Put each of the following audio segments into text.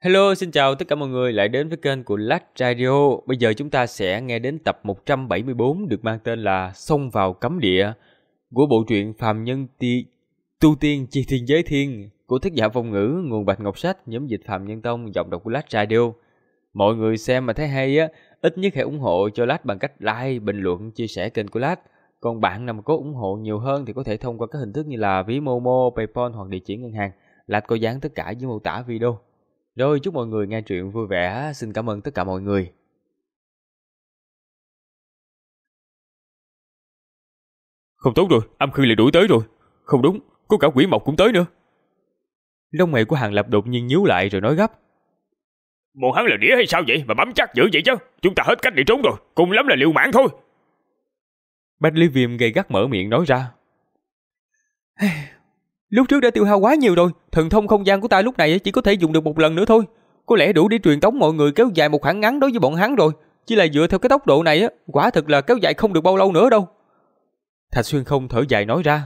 Hello, xin chào tất cả mọi người lại đến với kênh của Lách Radio. Bây giờ chúng ta sẽ nghe đến tập 174 được mang tên là Xông vào cấm địa của bộ truyện Phàm Nhân Tu Tiên Chi Thiên Giới Thiên của tác giả Phong Ngữ, nguồn Bạch Ngọc Sách, nhóm dịch Phàm Nhân Tông, giọng đọc của Lách Radio. Mọi người xem mà thấy hay á, ít nhất hãy ủng hộ cho Lách bằng cách like, bình luận, chia sẻ kênh của Lách. Còn bạn nào mà có ủng hộ nhiều hơn thì có thể thông qua các hình thức như là ví Momo, PayPal hoặc địa chỉ ngân hàng. Lách có dán tất cả dưới mô tả video. Rồi, chúc mọi người nghe truyện vui vẻ. Xin cảm ơn tất cả mọi người. Không tốt rồi, âm khư lại đuổi tới rồi. Không đúng, có cả quỷ mộc cũng tới nữa. Lông mày của Hàng Lập đột nhiên nhíu lại rồi nói gấp. Bọn hắn là đĩa hay sao vậy mà bám chắc dữ vậy chứ? Chúng ta hết cách để trốn rồi, cùng lắm là liều mạng thôi. Bạch Lý Viêm gay gắt mở miệng nói ra. Lúc trước đã tiêu hao quá nhiều rồi, thần thông không gian của ta lúc này chỉ có thể dùng được một lần nữa thôi. Có lẽ đủ để truyền tống mọi người kéo dài một khoảng ngắn đối với bọn hắn rồi. Chỉ là dựa theo cái tốc độ này quả thực là kéo dài không được bao lâu nữa đâu. Thạch Xuyên Không thở dài nói ra.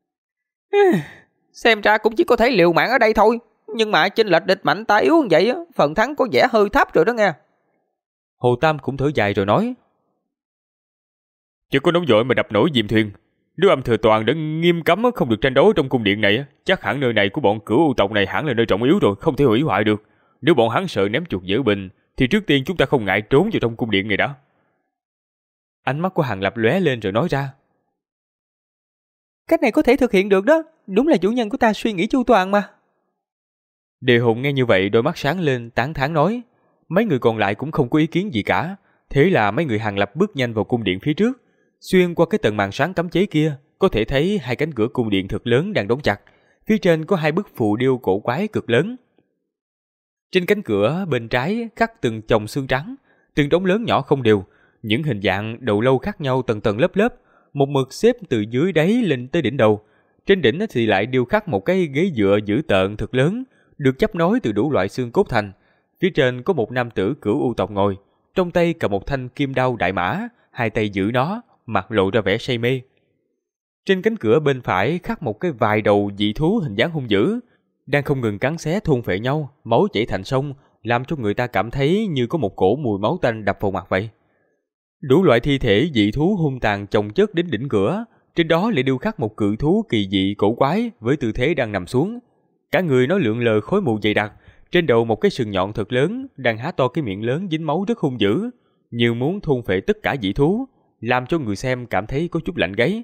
Xem ra cũng chỉ có thể liều mạng ở đây thôi. Nhưng mà chênh lệch địch mạnh ta yếu như vậy, phần thắng có vẻ hơi thấp rồi đó nghe. Hồ Tam cũng thở dài rồi nói. Chứ có nóng vội mà đập nổi diệm thuyền. Nếu Âm Thừa Toàn đã nghiêm cấm không được tranh đấu trong cung điện này, chắc hẳn nơi này của bọn Cửu U tộc này hẳn là nơi trọng yếu rồi, không thể hủy hoại được. Nếu bọn hắn sợ ném chuột dỡ bình, thì trước tiên chúng ta không ngại trốn vào trong cung điện này đã. Ánh mắt của Hàng Lập lóe lên rồi nói ra. Cách này có thể thực hiện được đó, đúng là chủ nhân của ta suy nghĩ chu toàn mà. Đề Hùng nghe như vậy đôi mắt sáng lên tán thán nói. Mấy người còn lại cũng không có ý kiến gì cả. Thế là mấy người Hàng Lập bước nhanh vào cung điện phía trước. Xuyên qua cái tầng màn sáng cấm chế kia, có thể thấy hai cánh cửa cung điện thật lớn đang đóng chặt. Phía trên có hai bức phù điêu cổ quái cực lớn. Trên cánh cửa bên trái khắc từng chồng xương trắng, từng đống lớn nhỏ không đều, những hình dạng đầu lâu khác nhau tầng tầng lớp lớp, một mực xếp từ dưới đáy lên tới đỉnh đầu. Trên đỉnh thì lại điêu khắc một cái ghế dựa dữ tợn thật lớn, được chấp nối từ đủ loại xương cốt thành. Phía trên có một nam tử Cửu U tộc ngồi, trong tay cầm một thanh kim đao đại mã, hai tay giữ nó, mặt lộ ra vẻ say mê. Trên cánh cửa bên phải khắc một cái vài đầu dị thú hình dáng hung dữ, đang không ngừng cắn xé thôn phệ nhau, máu chảy thành sông, làm cho người ta cảm thấy như có một cổ mùi máu tanh đập vào mặt vậy. Đủ loại thi thể dị thú hung tàn chồng chất đến đỉnh cửa, trên đó lại điêu khắc một cự thú kỳ dị cổ quái với tư thế đang nằm xuống. Cả người nó lượn lờ khói mù dày đặc, trên đầu một cái sừng nhọn thật lớn, đang há to cái miệng lớn dính máu rất hung dữ, như muốn thôn phệ tất cả dị thú, làm cho người xem cảm thấy có chút lạnh gáy.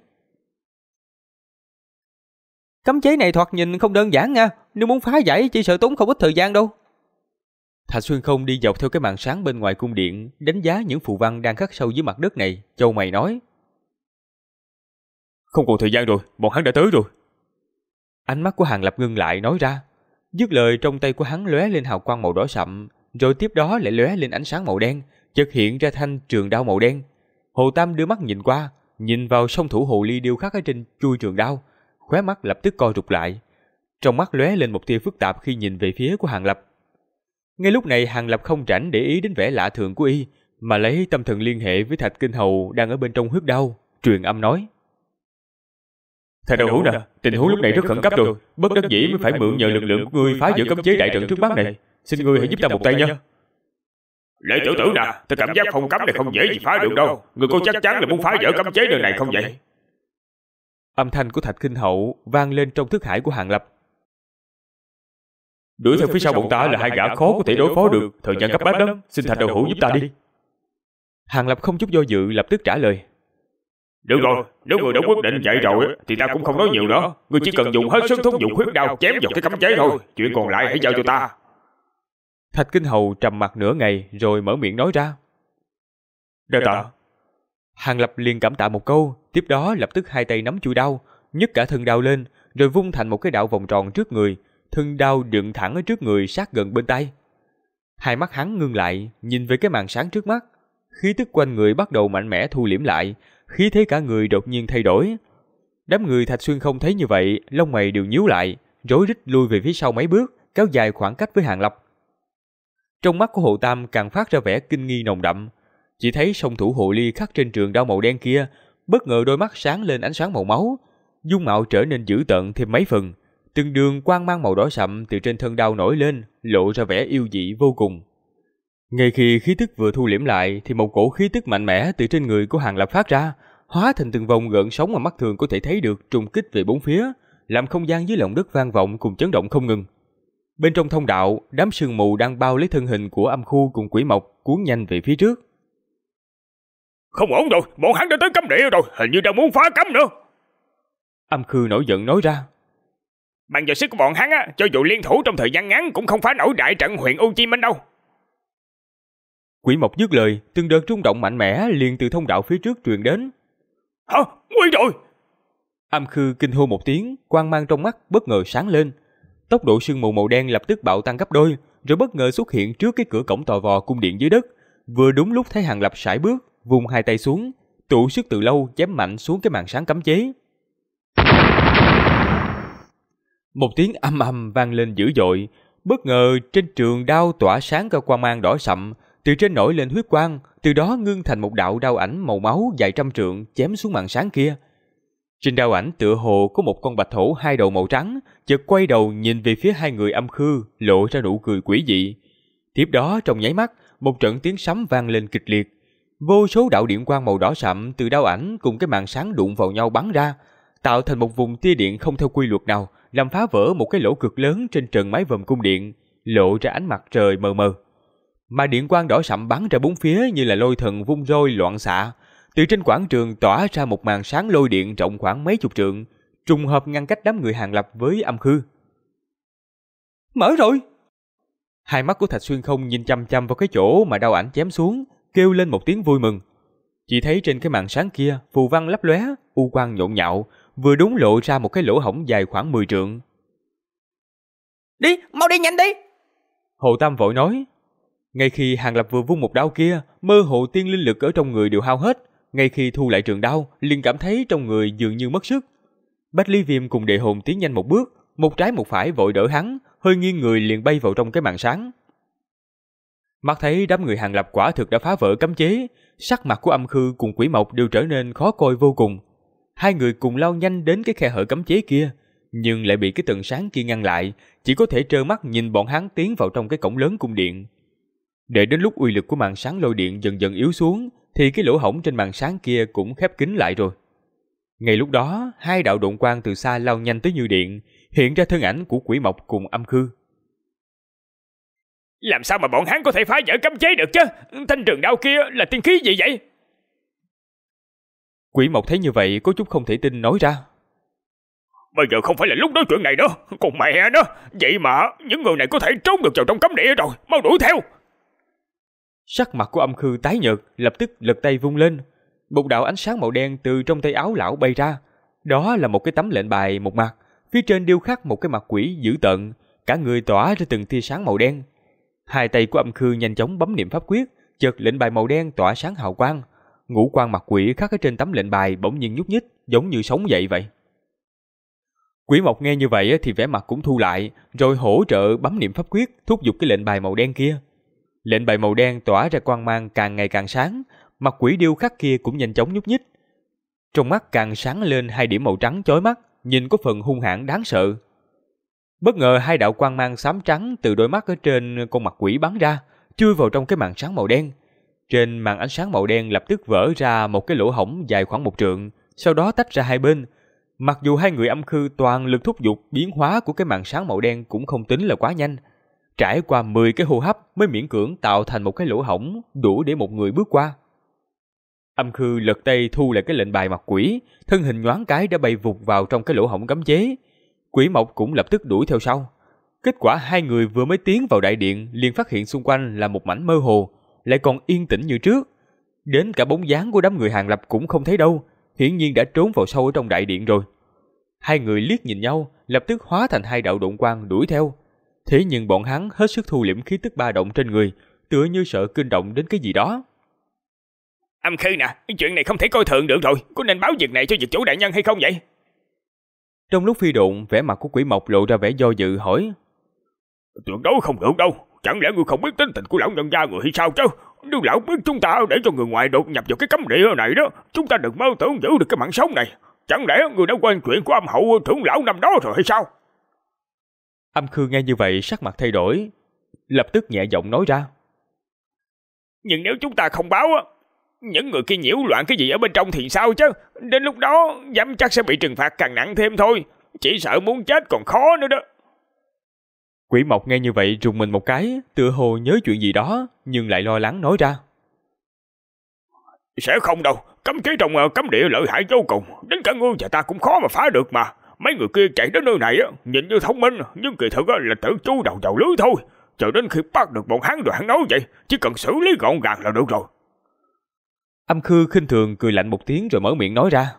Cấm chế này thoạt nhìn không đơn giản nha, nếu muốn phá giải chỉ sợ tốn không ít thời gian đâu. Thạch Xuyên Không đi dọc theo cái màn sáng bên ngoài cung điện, đánh giá những phù văn đang khắc sâu dưới mặt đất này, chau mày nói. Không còn thời gian rồi, bọn hắn đã tới rồi. Ánh mắt của Hàng Lập ngưng lại nói ra. Dứt lời trong tay của hắn lóe lên hào quang màu đỏ sậm, rồi tiếp đó lại lóe lên ánh sáng màu đen, chợt hiện ra thanh trường đao màu đen. Hồ Tam đưa mắt nhìn qua, nhìn vào song thủ hồ ly điêu khắc ở trên chuôi trường đao, khóe mắt lập tức co rụt lại. Trong mắt lóe lên một tia phức tạp khi nhìn về phía của Hàng Lập. Ngay lúc này Hàng Lập không rảnh để ý đến vẻ lạ thường của y, mà lấy tâm thần liên hệ với Thạch Kinh Hầu đang ở bên trong huyết đao, truyền âm nói. Thầy đạo hữu nè, tình huống lúc này rất khẩn cấp rồi, bất đắc dĩ mới phải mượn nhờ lực lượng của ngươi phá vỡ cấm chế đại trận trước mắt này. Xin ngươi hãy giúp ta một tay nha. Lệ tiểu tử nè, ta cảm giác phong cấm này không dễ gì phá được đâu. Ngươi có chắc chắn là muốn phá vỡ cấm chế nơi này không vậy? Âm thanh của Thạch Kinh Hậu vang lên trong thức hải của Hàng Lập. Đuổi theo phía sau bọn ta là hai gã khó có thể đối phó được, thời gian cấp bách lắm, xin Thạch đạo hữu giúp ta đi. Hàng Lập không chút do dự lập tức trả lời. Được rồi, nếu người đã quyết định vậy rồi thì ta cũng không nói nhiều nữa. Ngươi chỉ cần dùng hết sức thúc giục huyết đao chém vào cái cấm chế thôi, chuyện còn lại hãy giao cho ta. Thạch Kinh Hầu trầm mặc nửa ngày rồi mở miệng nói ra. Đa tạ. Hàng Lập liền cảm tạ một câu, tiếp đó lập tức hai tay nắm chuôi đao, nhấc cả thân đao lên, rồi vung thành một cái đạo vòng tròn trước người, thân đao dựng thẳng ở trước người sát gần bên tay. Hai mắt hắn ngưng lại, nhìn về cái màn sáng trước mắt, khí tức quanh người bắt đầu mạnh mẽ thu liễm lại, khí thế cả người đột nhiên thay đổi. Đám người Thạch Xuyên Không thấy như vậy, lông mày đều nhíu lại, rối rít lui về phía sau mấy bước, kéo dài khoảng cách với Hàng Lập. Trong mắt của Hồ Tam càng phát ra vẻ kinh nghi nồng đậm, chỉ thấy song thủ hồ ly khắc trên trường đao màu đen kia, bất ngờ đôi mắt sáng lên ánh sáng màu máu, dung mạo trở nên dữ tợn thêm mấy phần, từng đường quang mang màu đỏ sậm từ trên thân đao nổi lên, lộ ra vẻ yêu dị vô cùng. Ngay khi khí tức vừa thu liễm lại thì một cổ khí tức mạnh mẽ từ trên người của Hàng Lập phát ra, hóa thành từng vòng gợn sóng mà mắt thường có thể thấy được trùng kích về bốn phía, làm không gian dưới lòng đất vang vọng cùng chấn động không ngừng. Bên trong thông đạo, đám sương mù đang bao lấy thân hình của Âm Khu cùng Quỷ Mộc cuốn nhanh về phía trước. Không ổn rồi, bọn hắn đã tới cấm địa rồi, hình như đang muốn phá cấm nữa. Âm Khư nổi giận nói ra. Bằng giờ sức của bọn hắn á, cho dù liên thủ trong thời gian ngắn cũng không phá nổi đại trận huyện U Chi Minh đâu. Quỷ Mộc dứt lời, từng đợt rung động mạnh mẽ liền từ thông đạo phía trước truyền đến. Hả? Nguy rồi! Âm Khư kinh hô một tiếng, quang mang trong mắt bất ngờ sáng lên. Tốc độ sương mù màu đen lập tức bạo tăng gấp đôi, rồi bất ngờ xuất hiện trước cái cửa cổng tò vò cung điện dưới đất. Vừa đúng lúc thấy Hàng Lập sải bước, vung hai tay xuống, tụ sức từ lâu chém mạnh xuống cái màn sáng cấm chế. Một tiếng âm ầm vang lên dữ dội, bất ngờ trên trường đao tỏa sáng cả quang mang đỏ sậm, từ trên nổi lên huyết quang, từ đó ngưng thành một đạo đao ảnh màu máu dài trăm trượng chém xuống màn sáng kia. Trên đao ảnh tựa hồ có một con bạch hổ hai đầu màu trắng, chợt quay đầu nhìn về phía hai người Âm Khư, lộ ra nụ cười quỷ dị. Tiếp đó trong nháy mắt, một trận tiếng sấm vang lên kịch liệt. Vô số đạo điện quang màu đỏ sậm từ đao ảnh cùng cái màn sáng đụng vào nhau bắn ra, tạo thành một vùng tia điện không theo quy luật nào, làm phá vỡ một cái lỗ cực lớn trên trần mái vòm cung điện, lộ ra ánh mặt trời mờ mờ. Mà điện quang đỏ sậm bắn ra bốn phía như là lôi thần vung roi loạn xạ, từ trên quảng trường tỏa ra một màn sáng lôi điện rộng khoảng mấy chục trượng, trùng hợp ngăn cách đám người Hàng Lập với Âm Khư. Mở rồi! Hai mắt của Thạch Xuyên Không nhìn chăm chăm vào cái chỗ mà đao ảnh chém xuống, kêu lên một tiếng vui mừng. Chỉ thấy trên cái màn sáng kia, phù văn lấp lóe, u quang nhộn nhạo, vừa đúng lộ ra một cái lỗ hổng dài khoảng 10 trượng. Đi, mau đi nhanh đi! Hồ Tam vội nói. Ngay khi Hàng Lập vừa vung một đao kia, mơ hồ tiên linh lực ở trong người đều hao hết. Ngay khi thu lại trường đao, liền cảm thấy trong người dường như mất sức. Bách Lý Viêm cùng Đệ Hồn tiến nhanh một bước, một trái một phải vội đỡ hắn, hơi nghiêng người liền bay vào trong cái màn sáng. Mắt thấy đám người Hàng Lập quả thực đã phá vỡ cấm chế, sắc mặt của Âm Khư cùng Quỷ Mộc đều trở nên khó coi vô cùng. Hai người cùng lao nhanh đến cái khe hở cấm chế kia, nhưng lại bị cái tầng sáng kia ngăn lại, chỉ có thể trơ mắt nhìn bọn hắn tiến vào trong cái cổng lớn cung điện. Để đến lúc uy lực của màn sáng lôi điện dần dần yếu xuống, thì cái lỗ hổng trên màn sáng kia cũng khép kín lại rồi. Ngay lúc đó, hai đạo độn quang từ xa lao nhanh tới như điện, hiện ra thân ảnh của Quỷ Mộc cùng Âm Khư. Làm sao mà bọn hắn có thể phá vỡ cấm chế được chứ? Thanh trường đao kia là tiên khí gì vậy? Quỷ Mộc thấy như vậy có chút không thể tin nói ra. Bây giờ không phải là lúc nói chuyện này nữa. Còn mẹ nó, vậy mà những người này có thể trốn được vào trong cấm địa rồi. Mau đuổi theo! Sắc mặt của Âm Khư tái nhợt, lập tức lật tay vung lên. Một đạo ánh sáng màu đen từ trong tay áo lão bay ra. Đó là một cái tấm lệnh bài một mặt, phía trên điêu khắc một cái mặt quỷ dữ tợn, cả người tỏa ra từng tia sáng màu đen. Hai tay của Âm Khư nhanh chóng bấm niệm pháp quyết, chợt lệnh bài màu đen tỏa sáng hào quang. Ngũ quan mặt quỷ khắc ở trên tấm lệnh bài bỗng nhiên nhúc nhích, giống như sống dậy vậy. Quỷ Mộc nghe như vậy thì vẻ mặt cũng thu lại, rồi hỗ trợ bấm niệm pháp quyết, thúc giục cái lệnh bài màu đen kia. Lệnh bài màu đen tỏa ra quang mang càng ngày càng sáng, mặt quỷ điêu khắc kia cũng nhanh chóng nhúc nhích. Trong mắt càng sáng lên hai điểm màu trắng chói mắt, nhìn có phần hung hãn đáng sợ. Bất ngờ hai đạo quang mang xám trắng từ đôi mắt ở trên con mặt quỷ bắn ra, chui vào trong cái màn sáng màu đen. Trên màn ánh sáng màu đen lập tức vỡ ra một cái lỗ hổng dài khoảng 1 trượng, sau đó tách ra hai bên. Mặc dù hai người Âm Khư toàn lực thúc giục, biến hóa của cái màn sáng màu đen cũng không tính là quá nhanh. Trải qua 10 cái hô hấp mới miễn cưỡng tạo thành một cái lỗ hổng đủ để một người bước qua. Âm Khư lật tay thu lại cái lệnh bài mặt quỷ, thân hình nhoáng cái đã bay vụt vào trong cái lỗ hổng cấm chế. Quỷ Mộc cũng lập tức đuổi theo sau. Kết quả hai người vừa mới tiến vào đại điện liền phát hiện xung quanh là một mảnh mơ hồ, lại còn yên tĩnh như trước. Đến cả bóng dáng của đám người Hàng Lập cũng không thấy đâu, hiển nhiên đã trốn vào sâu ở trong đại điện rồi. Hai người liếc nhìn nhau, lập tức hóa thành hai đạo độn quang đuổi theo. Thế nhưng bọn hắn hết sức thu liễm khí tức ba động trên người, tựa như sợ kinh động đến cái gì đó. Âm Khư nè, chuyện này không thể coi thường được rồi, có nên báo việc này cho Dực Chủ đại nhân hay không vậy? Trong lúc phi độn, vẻ mặt của Quỷ Mộc lộ ra vẻ do dự hỏi. Tuyệt đối không được đâu, chẳng lẽ ngươi không biết tính tình của lão nhân gia người hay sao chứ? Nếu lão biết chúng ta để cho người ngoài đột nhập vào cái cấm địa này đó, chúng ta đừng mơ tưởng giữ được cái mạng sống này. Chẳng lẽ người đã quên chuyện của âm hậu trưởng lão năm đó rồi hay sao? Âm Khư nghe như vậy sắc mặt thay đổi, lập tức nhẹ giọng nói ra. Nhưng nếu chúng ta không báo, những người kia nhiễu loạn cái gì ở bên trong thì sao chứ? Đến lúc đó dám chắc sẽ bị trừng phạt càng nặng thêm thôi. Chỉ sợ muốn chết còn khó nữa đó. Quỷ Mộc nghe như vậy rùng mình một cái, tựa hồ nhớ chuyện gì đó, nhưng lại lo lắng nói ra. Sẽ không đâu, cấm chế trong cấm địa lợi hại vô cùng, đến cả ngươi và ta cũng khó mà phá được mà. Mấy người kia chạy đến nơi này nhìn như thông minh, nhưng kỳ thực là tự chui đầu vào lưới thôi. Chờ đến khi bắt được bọn hắn rồi hắn nói vậy, chỉ cần xử lý gọn gàng là được rồi. Âm Khư khinh thường cười lạnh một tiếng rồi mở miệng nói ra.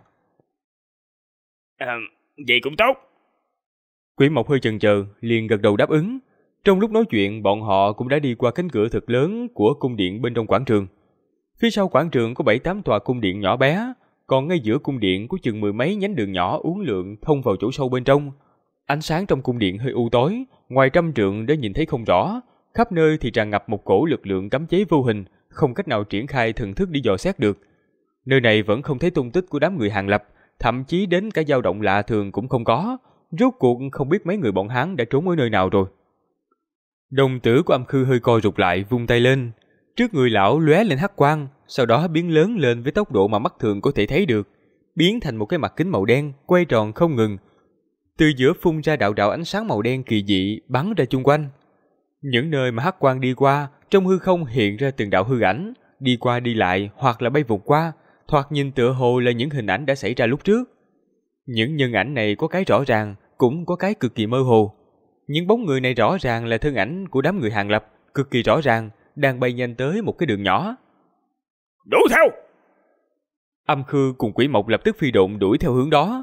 Vậy cũng tốt. Quỷ Mộc hơi chần chờ, liền gật đầu đáp ứng. Trong lúc nói chuyện, bọn họ cũng đã đi qua cánh cửa thật lớn của cung điện bên trong quảng trường. Phía sau quảng trường có 7-8 tòa cung điện nhỏ bé, còn ngay giữa cung điện có chừng 10 mấy nhánh đường nhỏ uốn lượn thông vào chỗ sâu bên trong. Ánh sáng trong cung điện hơi u tối, ngoài trăm trượng để nhìn thấy không rõ, khắp nơi thì tràn ngập một cổ lực lượng cấm chế vô hình, không cách nào triển khai thần thức đi dò xét được. Nơi này vẫn không thấy tung tích của đám người Hàng Lập, thậm chí đến cả dao động lạ thường cũng không có. Rốt cuộc không biết mấy người bọn hắn đã trốn ở nơi nào rồi. Đồng tử của Âm Khư hơi co rụt lại, vung tay lên. Trước người lão lóe lên hắc quang, sau đó biến lớn lên với tốc độ mà mắt thường có thể thấy được, biến thành một cái mặt kính màu đen, quay tròn không ngừng. Từ giữa phun ra đạo đạo ánh sáng màu đen kỳ dị bắn ra chung quanh. Những nơi mà hắc quang đi qua, trong hư không hiện ra từng đạo hư ảnh, đi qua đi lại hoặc là bay vụt qua, thoạt nhìn tựa hồ là những hình ảnh đã xảy ra lúc trước. Những nhân ảnh này có cái rõ ràng, cũng có cái cực kỳ mơ hồ. Những bóng người này rõ ràng là thân ảnh của đám người Hàng Lập, cực kỳ rõ ràng, đang bay nhanh tới một cái đường nhỏ. Đuổi theo! Âm Khư cùng Quỷ Mộc lập tức phi độn đuổi theo hướng đó.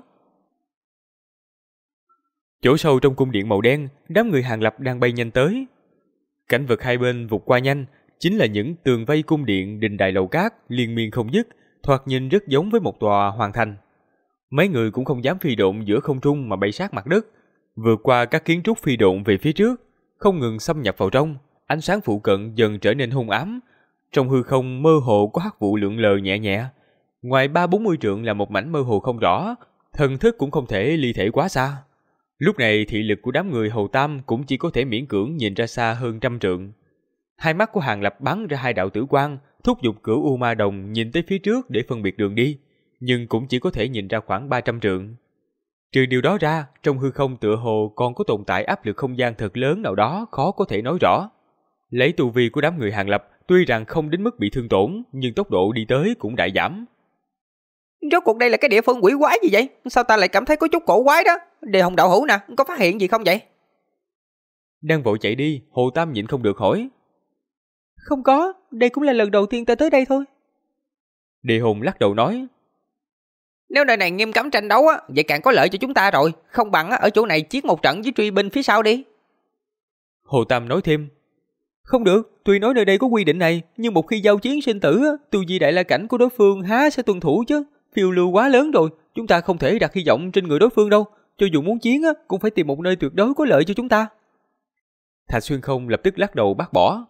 Chỗ sâu trong cung điện màu đen, đám người Hàng Lập đang bay nhanh tới. Cảnh vật hai bên vụt qua nhanh, chính là những tường vây cung điện đình đài lầu cát liên miên không dứt, thoạt nhìn rất giống với một tòa hoàng thành. Mấy người cũng không dám phi độn giữa không trung mà bay sát mặt đất, vượt qua các kiến trúc phi độn về phía trước, không ngừng xâm nhập vào trong. Ánh sáng phụ cận dần trở nên hung ám, trong hư không mơ hồ có hắc vụ lượn lờ nhẹ nhẹ. Ngoài 30-40 trượng là một mảnh mơ hồ không rõ, thần thức cũng không thể ly thể quá xa. Lúc này thị lực của đám người Hầu Tam cũng chỉ có thể miễn cưỡng nhìn ra xa hơn 100 trượng. Hai mắt của Hàng Lập bắn ra hai đạo tử quang, thúc giục Cửu U Ma Đồng nhìn tới phía trước để phân biệt đường đi, nhưng cũng chỉ có thể nhìn ra khoảng 300 trượng. Trừ điều đó ra, trong hư không tựa hồ còn có tồn tại áp lực không gian thật lớn nào đó khó có thể nói rõ. Lấy tu vi của đám người Hàng Lập, tuy rằng không đến mức bị thương tổn, nhưng tốc độ đi tới cũng đại giảm. Rốt cuộc đây là cái địa phương quỷ quái gì vậy? Sao ta lại cảm thấy có chút cổ quái đó? Đề Hồng đạo hữu nè, có phát hiện gì không vậy? Đang vội chạy đi, Hồ Tam nhịn không được hỏi. Không có, đây cũng là lần đầu tiên ta tới đây thôi. Đề Hồng lắc đầu nói. Nếu nơi này nghiêm cấm tranh đấu á, vậy càng có lợi cho chúng ta rồi. Không bằng ở chỗ này chiến một trận với truy binh phía sau đi. Hồ Tam nói thêm. Không được, tuy nói nơi đây có quy định này, nhưng một khi giao chiến sinh tử, tu vi đại la cảnh của đối phương há sẽ tuân thủ chứ. Phiêu lưu quá lớn rồi, chúng ta không thể đặt hy vọng trên người đối phương đâu. Cho dù muốn chiến, cũng phải tìm một nơi tuyệt đối có lợi cho chúng ta. Thạch Xuyên Không lập tức lắc đầu bác bỏ.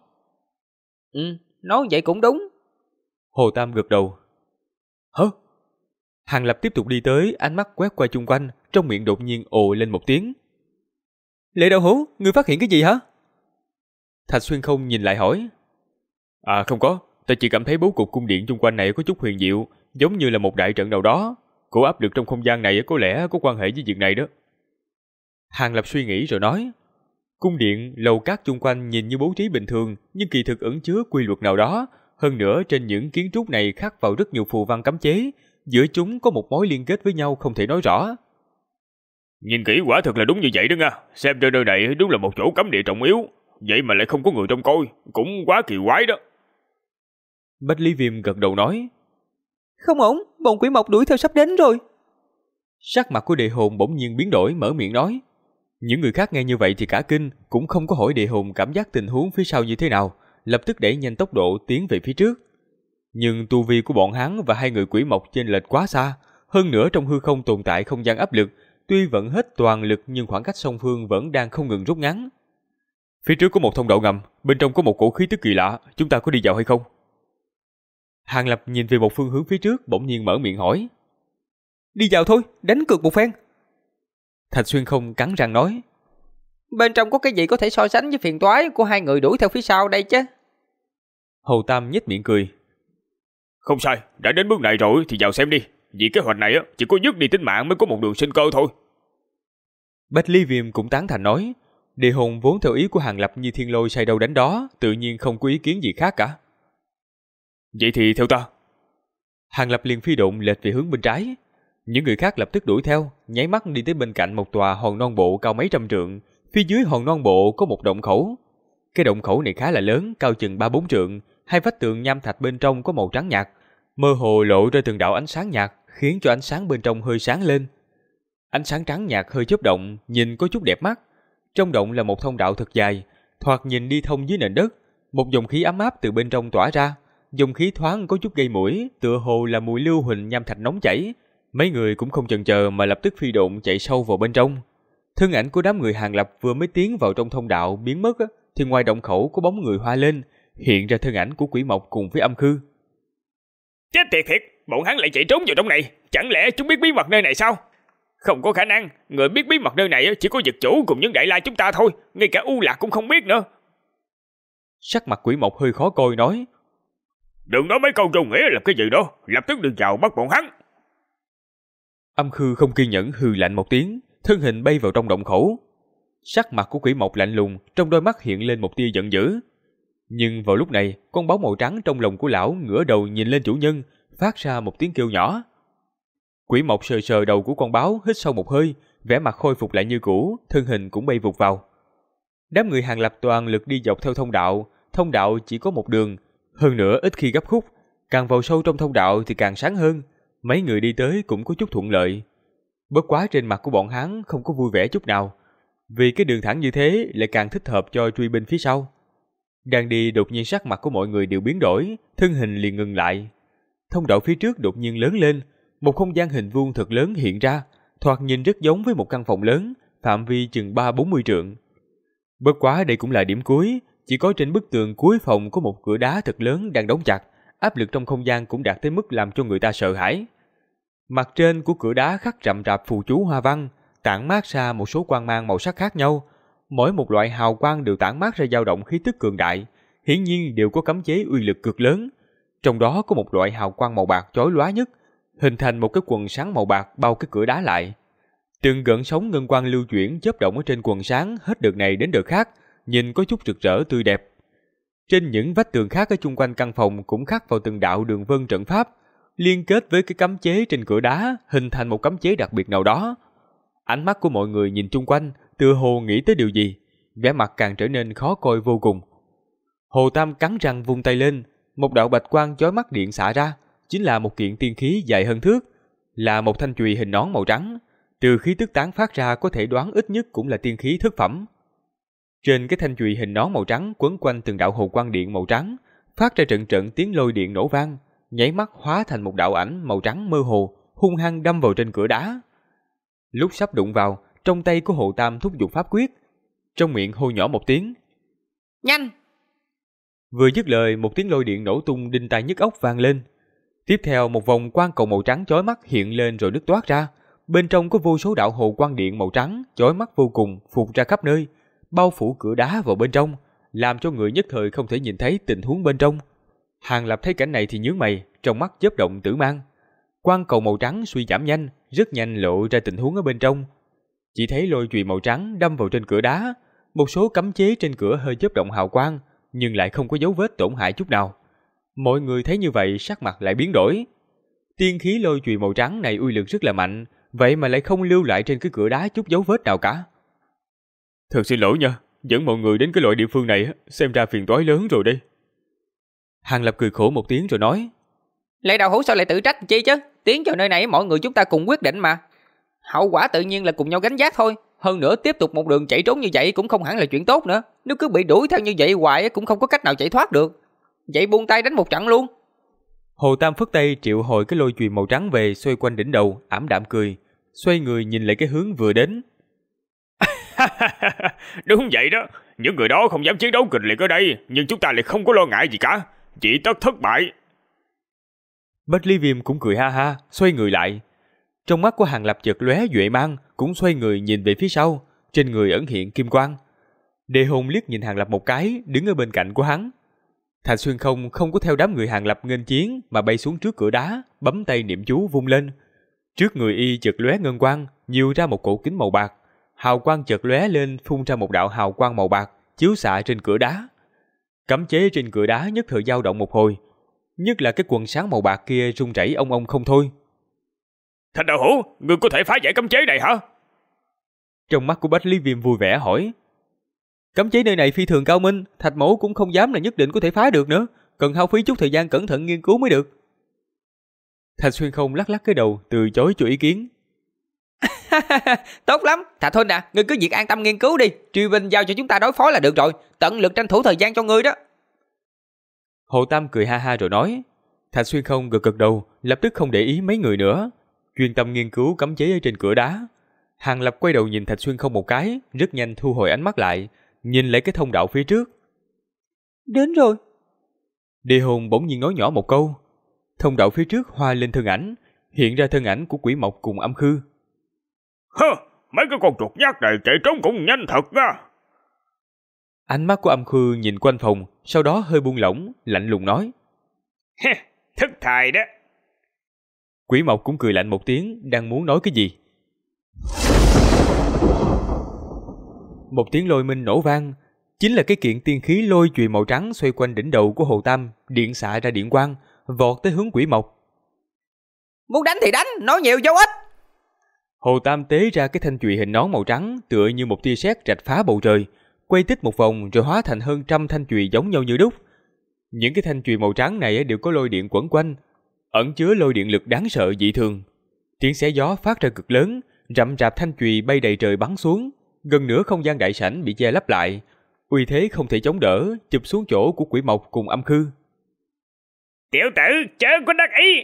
Nói vậy cũng đúng. Hồ Tam gật đầu. Hả? Hàng Lập tiếp tục đi tới, ánh mắt quét qua chung quanh, trong miệng đột nhiên ồ lên một tiếng. Lệ đạo hữu, ngươi phát hiện cái gì hả? Thạch Xuyên Không nhìn lại hỏi. Không có, ta chỉ cảm thấy bố cục cung điện chung quanh này có chút huyền diệu, giống như là một đại trận nào đó. Cổ áp lực trong không gian này có lẽ có quan hệ với việc này đó. Hàng Lập suy nghĩ rồi nói. Cung điện, lầu cát chung quanh nhìn như bố trí bình thường, nhưng kỳ thực ẩn chứa quy luật nào đó. Hơn nữa trên những kiến trúc này khắc vào rất nhiều phù văn cấm chế, giữa chúng có một mối liên kết với nhau không thể nói rõ. Nhìn kỹ quả thực là đúng như vậy đó nha. Xem ra nơi này đúng là một chỗ cấm địa trọng yếu, vậy mà lại không có người trông coi, cũng quá kỳ quái đó. Bách Lý Viêm gật đầu nói. Không ổn, bọn quỷ mộc đuổi theo sắp đến rồi. Sắc mặt của Địa Hồn bỗng nhiên biến đổi, mở miệng nói. Những người khác nghe như vậy thì cả kinh, cũng không có hỏi Địa Hồn cảm giác tình huống phía sau như thế nào, lập tức đẩy nhanh tốc độ tiến về phía trước. Nhưng tu vi của bọn hắn và hai người quỷ mộc chênh lệch quá xa, hơn nữa trong hư không tồn tại không gian áp lực, tuy vận hết toàn lực nhưng khoảng cách song phương vẫn đang không ngừng rút ngắn. Phía trước có một thông đạo ngầm, bên trong có một cổ khí tức kỳ lạ, chúng ta có đi vào hay không? Hàng Lập nhìn về một phương hướng phía trước, bỗng nhiên mở miệng hỏi. Đi vào thôi, đánh cược một phen. Thạch Xuyên Không cắn răng nói. Bên trong có cái gì có thể so sánh với phiền toái của hai người đuổi theo phía sau đây chứ? Hồ Tam nhếch miệng cười. Không sai, đã đến bước này rồi thì vào xem đi. Vì kế hoạch này chỉ có dứt đi tính mạng mới có một đường sinh cơ thôi. Bách Lý Viêm cũng tán thành nói. Địa hồn vốn theo ý của Hàng Lập như thiên lôi say đâu đánh đó, tự nhiên không có ý kiến gì khác cả. Vậy thì theo ta. Hàng Lập liền phi độn lệch về hướng bên trái. Những người khác lập tức đuổi theo, nháy mắt đi tới bên cạnh một tòa hòn non bộ cao mấy trăm trượng. Phía dưới hòn non bộ có một động khẩu. Cái động khẩu này khá là lớn, cao chừng 3-4 trượng. Hai vách tường nham thạch bên trong có màu trắng nhạt, mơ hồ lộ ra từng đạo ánh sáng nhạt, khiến cho ánh sáng bên trong hơi sáng lên. Ánh sáng trắng nhạt hơi chớp động, nhìn có chút đẹp mắt. Trong động là một thông đạo thật dài, thoạt nhìn đi thông dưới nền đất. Một dòng khí ấm áp từ bên trong tỏa ra, dòng khí thoáng có chút gây mũi, tựa hồ là mùi lưu huỳnh nham thạch nóng chảy. Mấy người cũng không chần chờ mà lập tức phi độn chạy sâu vào bên trong. Thân ảnh của đám người Hàng Lập vừa mới tiến vào trong thông đạo biến mất thì ngoài động khẩu có bóng người hoa lên, hiện ra thân ảnh của Quỷ Mộc cùng với Âm Khư. Chết tiệt thiệt, bọn hắn lại chạy trốn vào trong này, chẳng lẽ chúng biết bí mật nơi này sao? Không có khả năng, người biết bí mật nơi này chỉ có Dực Chủ cùng những đại la chúng ta thôi, ngay cả U Lạc cũng không biết nữa. Sắc mặt Quỷ Mộc hơi khó coi nói. Đừng nói mấy câu vô nghĩa là cái gì đó, lập tức đưa vào bắt bọn hắn. Âm Khư không kiên nhẫn hừ lạnh một tiếng, thân hình bay vào trong động khẩu. Sắc mặt của Quỷ Mộc lạnh lùng, trong đôi mắt hiện lên một tia giận dữ. Nhưng vào lúc này, con báo màu trắng trong lồng của lão ngửa đầu nhìn lên chủ nhân, phát ra một tiếng kêu nhỏ. Quỷ Mộc sờ sờ đầu của con báo, hít sâu một hơi, vẻ mặt khôi phục lại như cũ, thân hình cũng bay vụt vào. Đám người Hàng Lập toàn lực đi dọc theo thông đạo chỉ có một đường, hơn nữa ít khi gấp khúc, càng vào sâu trong thông đạo thì càng sáng hơn, mấy người đi tới cũng có chút thuận lợi. Bất quá trên mặt của bọn hắn không có vui vẻ chút nào, vì cái đường thẳng như thế lại càng thích hợp cho truy binh phía sau. Đang đi đột nhiên sắc mặt của mọi người đều biến đổi, thân hình liền ngừng lại. Thông đạo phía trước đột nhiên lớn lên, một không gian hình vuông thật lớn hiện ra, thoạt nhìn rất giống với một căn phòng lớn, phạm vi chừng 3-40 trượng. Bất quá đây cũng là điểm cuối, chỉ có trên bức tường cuối phòng có một cửa đá thật lớn đang đóng chặt, áp lực trong không gian cũng đạt tới mức làm cho người ta sợ hãi. Mặt trên của cửa đá khắc rậm rạp phù chú hoa văn, tản mát ra một số quang mang màu sắc khác nhau. Mỗi một loại hào quang đều tản mát ra dao động khí tức cường đại, hiển nhiên đều có cấm chế uy lực cực lớn. Trong đó có một loại hào quang màu bạc chói lóa nhất, hình thành một cái quần sáng màu bạc bao cái cửa đá lại. Từng gợn sóng ngân quang lưu chuyển chớp động ở trên quần sáng hết đợt này đến đợt khác, nhìn có chút rực rỡ tươi đẹp. Trên những vách tường khác ở chung quanh căn phòng cũng khắc vào từng đạo đường vân trận pháp, liên kết với cái cấm chế trên cửa đá, hình thành một cấm chế đặc biệt nào đó. Ánh mắt của mọi người nhìn chung quanh, tựa hồ nghĩ tới điều gì, vẻ mặt càng trở nên khó coi vô cùng. Hồ Tam cắn răng vung tay lên, một đạo bạch quang chói mắt điện xạ ra, chính là một kiện tiên khí dài hơn thước, là một thanh chùy hình nón màu trắng, từ khí tức tán phát ra có thể đoán ít nhất cũng là tiên khí thất phẩm. Trên cái thanh chùy hình nón màu trắng quấn quanh từng đạo hồ quang điện màu trắng, phát ra trận trận tiếng lôi điện nổ vang, nháy mắt hóa thành một đạo ảnh màu trắng mơ hồ, hung hăng đâm vào trên cửa đá. Lúc sắp đụng vào, trong tay của Hồ Tam thúc giục pháp quyết, trong miệng hô nhỏ một tiếng. Nhanh! Vừa dứt lời, một tiếng lôi điện nổ tung đinh tai nhức óc vang lên. Tiếp theo một vòng quang cầu màu trắng chói mắt hiện lên rồi nứt toát ra. Bên trong có vô số đạo hồ quang điện màu trắng chói mắt vô cùng phụt ra khắp nơi, bao phủ cửa đá vào bên trong, làm cho người nhất thời không thể nhìn thấy tình huống bên trong. Hàng Lập thấy cảnh này thì nhướng mày, trong mắt chớp động tử mang. Quang cầu màu trắng suy giảm nhanh, rất nhanh lộ ra tình huống ở bên trong. Chỉ thấy lôi chùy màu trắng đâm vào trên cửa đá, một số cấm chế trên cửa hơi chớp động hào quang, nhưng lại không có dấu vết tổn hại chút nào. Mọi người thấy như vậy sắc mặt lại biến đổi. Tiên khí lôi chùy màu trắng này uy lực rất là mạnh, vậy mà lại không lưu lại trên cái cửa đá chút dấu vết nào cả. Thật xin lỗi nha, dẫn mọi người đến cái loại địa phương này xem ra phiền toái lớn rồi đây. Hàng Lập cười khổ một tiếng rồi nói. Lệ Đạo Hữu sao lại tự trách chi chứ? Tiến vào nơi này mọi người chúng ta cùng quyết định mà. Hậu quả tự nhiên là cùng nhau gánh vác thôi. Hơn nữa tiếp tục một đường chạy trốn như vậy cũng không hẳn là chuyện tốt nữa. Nếu cứ bị đuổi theo như vậy hoài cũng không có cách nào chạy thoát được. Vậy buông tay đánh một trận luôn. Hồ Tam phất tay triệu hồi cái lôi chùy màu trắng về, xoay quanh đỉnh đầu, ảm đạm cười, xoay người nhìn lại cái hướng vừa đến. Đúng vậy đó, những người đó không dám chiến đấu kịch liệt ở đây, nhưng chúng ta lại không có lo ngại gì cả, chỉ tất thất bại. Bách Lý Viêm cũng cười ha ha, xoay người lại. Trong mắt của Hàng Lập chợt lóe duệ mang, cũng xoay người nhìn về phía sau, trên người ẩn hiện kim quang, Đề Hùng liếc nhìn Hàng Lập một cái, đứng ở bên cạnh của hắn. Thạch Xuyên không có theo đám người Hàng Lập nghênh chiến mà bay xuống trước cửa đá, bấm tay niệm chú vung lên. Trước người y chợt lóe ngân quang, nhiều ra một cổ kính màu bạc. Hào quang chợt lóe lên, phun ra một đạo hào quang màu bạc, chiếu xạ trên cửa đá. Cấm chế trên cửa đá nhất thời dao động một hồi, nhất là cái quần sáng màu bạc kia rung rẩy ông ông không thôi. Thạch đạo hữu, ngươi có thể phá giải cấm chế này hả? Trong mắt của Bách Lý Viêm vui vẻ hỏi. Cấm chế nơi này phi thường cao minh, Thạch mẫu cũng không dám là nhất định có thể phá được nữa, cần hao phí chút thời gian cẩn thận nghiên cứu mới được. Thạch Xuyên không lắc lắc cái đầu, từ chối cho ý kiến. Tốt lắm, Thạch huynh à, ngươi cứ việc an tâm nghiên cứu đi, Triều Vinh giao cho chúng ta đối phó là được rồi, tận lực tranh thủ thời gian cho ngươi đó. Hồ Tam cười ha ha rồi nói. Thạch Xuyên không gật gật đầu, lập tức không để ý mấy người nữa, chuyên tâm nghiên cứu cấm chế ở trên cửa đá. Hàng Lập quay đầu nhìn Thạch Xuyên không một cái, rất nhanh thu hồi ánh mắt lại, nhìn lại cái thông đạo phía trước. Đến rồi. Đề Hùng bỗng nhiên nói nhỏ một câu. Thông đạo phía trước hoa lên thân ảnh, hiện ra thân ảnh của Quỷ Mộc cùng Âm Khư. Hơ, mấy cái con chuột nhát này chạy trốn cũng nhanh thật nha. Ánh mắt của Âm Khư nhìn quanh phòng, sau đó hơi buông lỏng, lạnh lùng nói. Thức thời đó. Quỷ Mộc cũng cười lạnh một tiếng, đang muốn nói cái gì. Một tiếng lôi minh nổ vang, chính là cái kiện tiên khí lôi chùy màu trắng xoay quanh đỉnh đầu của Hồ Tam, điện xạ ra điện quang, vọt tới hướng Quỷ Mộc. Muốn đánh thì đánh, nói nhiều vô ích. Hồ Tam tế ra cái thanh chùy hình nón màu trắng, tựa như một tia sét rạch phá bầu trời, quay tích một vòng rồi hóa thành hơn trăm thanh chùy giống nhau như đúc. Những cái thanh chùy màu trắng này đều có lôi điện quẩn quanh, ẩn chứa lôi điện lực đáng sợ dị thường. Tiếng xé gió phát ra cực lớn, rậm rạp thanh chùy bay đầy trời bắn xuống, gần nửa không gian đại sảnh bị che lấp lại, uy thế không thể chống đỡ, chụp xuống chỗ của Quỷ Mộc cùng Âm Khư. Tiểu tử, chớ có đắc ý.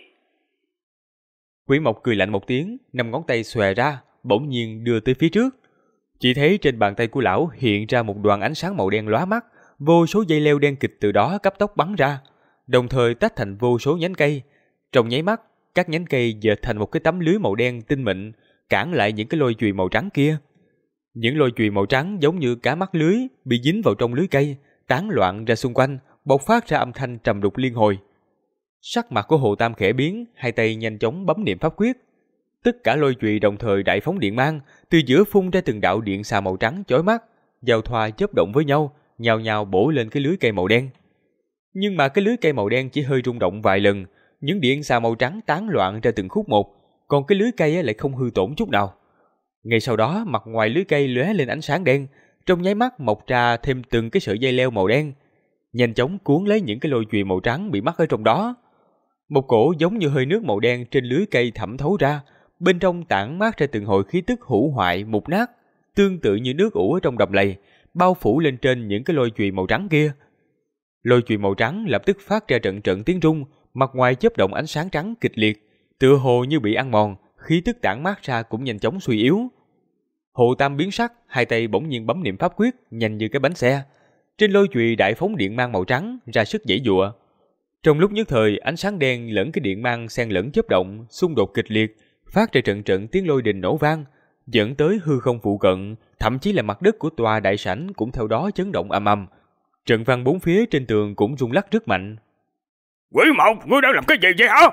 Quỷ Mộc cười lạnh một tiếng, 5 ngón tay xòe ra, bỗng nhiên đưa tới phía trước. Chỉ thấy trên bàn tay của lão hiện ra một đoàn ánh sáng màu đen lóa mắt, vô số dây leo đen kịt từ đó cấp tốc bắn ra, đồng thời tách thành vô số nhánh cây. Trong nháy mắt, các nhánh cây dệt thành một cái tấm lưới màu đen tinh mịn, cản lại những cái lôi chùy màu trắng kia. Những lôi chùy màu trắng giống như cá mắc lưới, bị dính vào trong lưới cây, tán loạn ra xung quanh, bộc phát ra âm thanh trầm đục liên hồi. Sắc mặt của Hồ Tam khẽ biến, hai tay nhanh chóng bấm niệm pháp quyết. Tất cả lôi chùy đồng thời đại phóng điện mang, từ giữa phun ra từng đạo điện xà màu trắng chói mắt, giao thoa chớp động với nhau, nhào nhào bổ lên cái lưới cây màu đen. Nhưng mà cái lưới cây màu đen chỉ hơi rung động vài lần, những điện xà màu trắng tán loạn ra từng khúc một, còn cái lưới cây lại không hư tổn chút nào. Ngay sau đó, mặt ngoài lưới cây lóe lên ánh sáng đen, trong nháy mắt mọc ra thêm từng cái sợi dây leo màu đen, nhanh chóng cuốn lấy những cái lôi chùy màu trắng bị mắc ở trong đó. Một cổ giống như hơi nước màu đen trên lưới cây thẩm thấu ra, bên trong tản mát ra từng hồi khí tức hủ hoại mục nát, tương tự như nước ủ ở trong đầm lầy, bao phủ lên trên những cái lôi chùy màu trắng kia. Lôi chùy màu trắng lập tức phát ra trận trận tiếng rung, mặt ngoài chớp động ánh sáng trắng kịch liệt, tựa hồ như bị ăn mòn, khí tức tản mát ra cũng nhanh chóng suy yếu. Hồ Tam biến sắc, hai tay bỗng nhiên bấm niệm pháp quyết, nhanh như cái bánh xe. Trên lôi chùy đại phóng điện mang màu trắng, ra sức giãy giụa. Trong lúc nhất thời, ánh sáng đen lẫn cái điện mang xen lẫn chớp động, xung đột kịch liệt, phát ra trận trận tiếng lôi đình nổ vang, dẫn tới hư không phụ cận, thậm chí là mặt đất của tòa đại sảnh cũng theo đó chấn động ầm ầm. Trận văn bốn phía trên tường cũng rung lắc rất mạnh. Quỷ Mộc, ngươi đang làm cái gì vậy hả?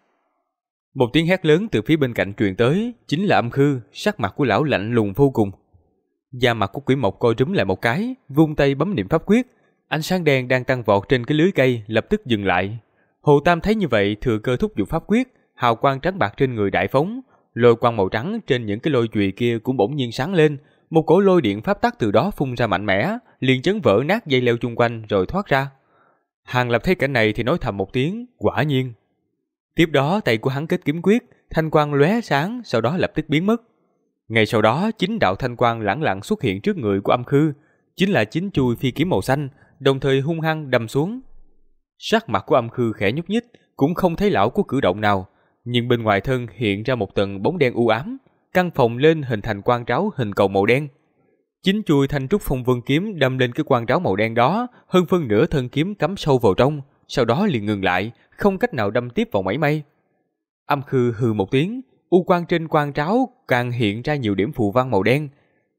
Một tiếng hét lớn từ phía bên cạnh truyền tới, chính là Âm Khư, sắc mặt của lão lạnh lùng vô cùng. Da mặt của Quỷ Mộc co rúm lại một cái, vung tay bấm niệm pháp quyết, ánh sáng đen đang tăng vọt trên cái lưới cây lập tức dừng lại. Hồ Tam thấy như vậy, thừa cơ thúc giục pháp quyết, hào quang trắng bạc trên người đại phóng, lôi quang màu trắng trên những cái lôi chùy kia cũng bỗng nhiên sáng lên, một cổ lôi điện pháp tắc từ đó phun ra mạnh mẽ, liền chấn vỡ nát dây leo chung quanh rồi thoát ra. Hàng Lập thấy cảnh này thì nói thầm một tiếng, quả nhiên. Tiếp đó tay của hắn kết kiếm quyết, thanh quang lóe sáng, sau đó lập tức biến mất. Ngay sau đó, chính đạo thanh quang lẳng lặng xuất hiện trước người của Âm Khư, chính là chính chuôi phi kiếm màu xanh, đồng thời hung hăng đâm xuống. Sắc mặt của Âm Khư khẽ nhúc nhích, cũng không thấy lão có cử động nào, nhưng bên ngoài thân hiện ra một tầng bóng đen u ám, căn phòng lên hình thành quang tráo hình cầu màu đen. Chính chuôi thanh trúc phong vân kiếm đâm lên cái quang tráo màu đen đó, hơn phân nửa thân kiếm cắm sâu vào trong, sau đó liền ngừng lại, không cách nào đâm tiếp vào mảy may. Âm Khư hừ một tiếng, u quang trên quang tráo càng hiện ra nhiều điểm phù văn màu đen.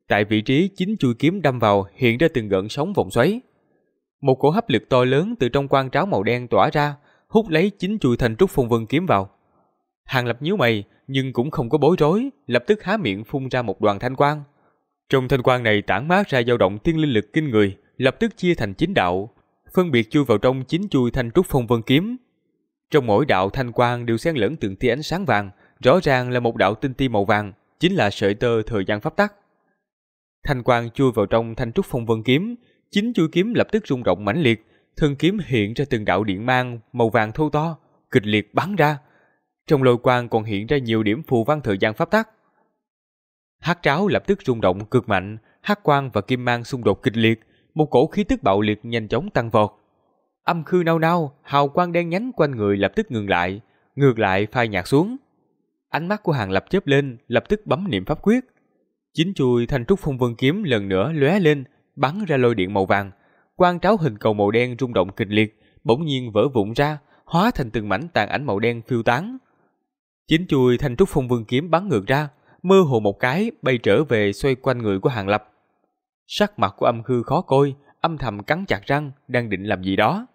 Tại vị trí chính chui kiếm đâm vào hiện ra từng gợn sóng vòng xoáy. Một cổ hấp lực to lớn từ trong quan tráo màu đen tỏa ra, hút lấy chính chui thanh trúc phong vân kiếm vào. Hàng Lập nhíu mày nhưng cũng không có bối rối, lập tức há miệng phun ra một đoàn thanh quang. Trong thanh quang này tản mát ra dao động tiên linh lực kinh người, lập tức chia thành 9 đạo, phân biệt chui vào trong 9 chui thanh trúc phong vân kiếm. Trong mỗi đạo thanh quang đều xen lẫn từng tia ánh sáng vàng, rõ ràng là một đạo tinh ti màu vàng, chính là sợi tơ thời gian pháp tắc. Thanh quang chui vào trong thanh trúc phong vân kiếm, 9 chui kiếm lập tức rung động mãnh liệt, thân kiếm hiện ra từng đạo điện mang màu vàng thô to, kịch liệt bắn ra. Trong lôi quang còn hiện ra nhiều điểm phù văn thời gian pháp tắc. Hắc tráo lập tức rung động cực mạnh, hắc quang và kim mang xung đột kịch liệt, một cổ khí tức bạo liệt nhanh chóng tăng vọt. Âm khư nao nao, hào quang đen nhánh quanh người lập tức ngừng lại, ngược lại phai nhạt xuống. Ánh mắt của Hàng Lập chớp lên, lập tức bấm niệm pháp quyết. 9 chuôi thanh trúc phong vân kiếm lần nữa lóe lên, bắn ra lôi điện màu vàng. Quang tráo hình cầu màu đen rung động kịch liệt, bỗng nhiên vỡ vụn ra, hóa thành từng mảnh tàn ảnh màu đen phiêu tán. 9 chuôi thanh trúc phong vân kiếm bắn ngược ra, mơ hồ một cái bay trở về xoay quanh người của Hàng Lập. Sắc mặt của âm khư khó coi, âm thầm cắn chặt răng, đang định làm gì đó.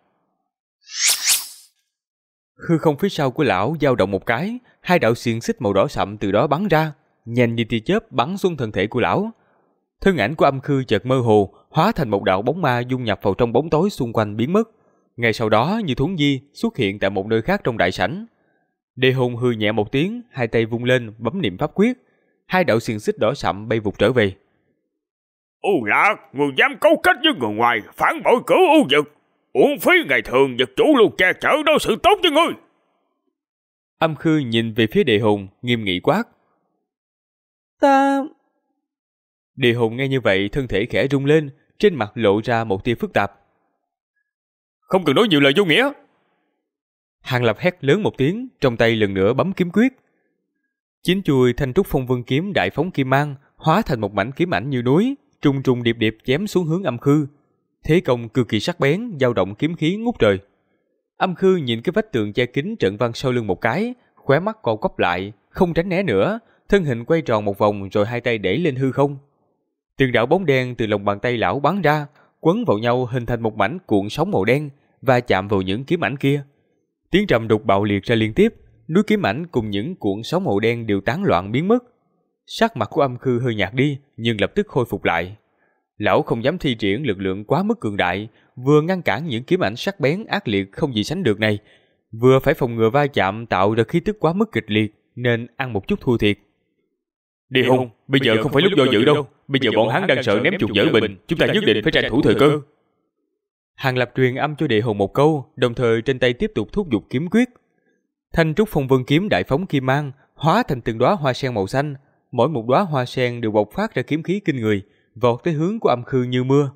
Hư không phía sau của lão dao động một cái, 2 đạo xiềng xích màu đỏ sậm từ đó bắn ra, nhanh như tia chớp bắn xuống thân thể của lão. Thân ảnh của âm khư chợt mơ hồ, hóa thành một đạo bóng ma dung nhập vào trong bóng tối xung quanh biến mất. Ngay sau đó như thuấn di xuất hiện tại một nơi khác trong đại sảnh. Đề Hồn hừ nhẹ một tiếng, 2 tay vung lên bấm niệm pháp quyết, 2 đạo xiềng xích đỏ sậm bay vụt trở về. U Lạc, người dám cấu kết với người ngoài, phản bội cửu u vực, uổng phí ngày thường vực chủ luôn che chở đối xử tốt với ngươi. Âm khư nhìn về phía Đề Hồn, nghiêm nghị quát. Ta... Đề Hồn nghe như vậy thân thể khẽ rung lên, trên mặt lộ ra một tia phức tạp. Không cần nói nhiều lời vô nghĩa. Hàng Lập hét lớn một tiếng, trong tay lần nữa bấm kiếm quyết. 9 chuôi thanh trúc phong vân kiếm đại phóng kim mang, hóa thành một mảnh kiếm ảnh như núi, trùng trùng điệp điệp chém xuống hướng âm khư. Thế công cực kỳ sắc bén, dao động kiếm khí ngút trời. Âm khư nhìn cái vách tường che kín trận văn sau lưng một cái, khóe mắt co quắp lại, không tránh né nữa, thân hình quay tròn một vòng rồi 2 tay đẩy lên hư không. Từng đạo bóng đen từ lòng bàn tay lão bắn ra, quấn vào nhau hình thành một mảnh cuộn sóng màu đen và chạm vào những kiếm ảnh kia. Tiếng trầm đục bạo liệt ra liên tiếp, núi kiếm ảnh cùng những cuộn sóng màu đen đều tán loạn biến mất. Sắc mặt của âm khư hơi nhạt đi, nhưng lập tức khôi phục lại. Lão không dám thi triển lực lượng quá mức cường đại, vừa ngăn cản những kiếm ảnh sắc bén ác liệt không gì sánh được này, vừa phải phòng ngừa va chạm tạo ra khí tức quá mức kịch liệt, nên ăn một chút thua thiệt. Đề Hồn, bây giờ không phải lúc do dự đâu, bây giờ bọn hắn đang sợ ném chuột dở bình, chúng ta nhất định phải tranh thủ thời cơ. Hàng Lập truyền âm cho Đề Hồn một câu, đồng thời trên tay tiếp tục thúc giục kiếm quyết. Thanh trúc phong vân kiếm đại phóng kim mang, hóa thành từng đóa hoa sen màu xanh, mỗi một đóa hoa sen đều bộc phát ra kiếm khí kinh người, vọt tới hướng của âm khư như mưa.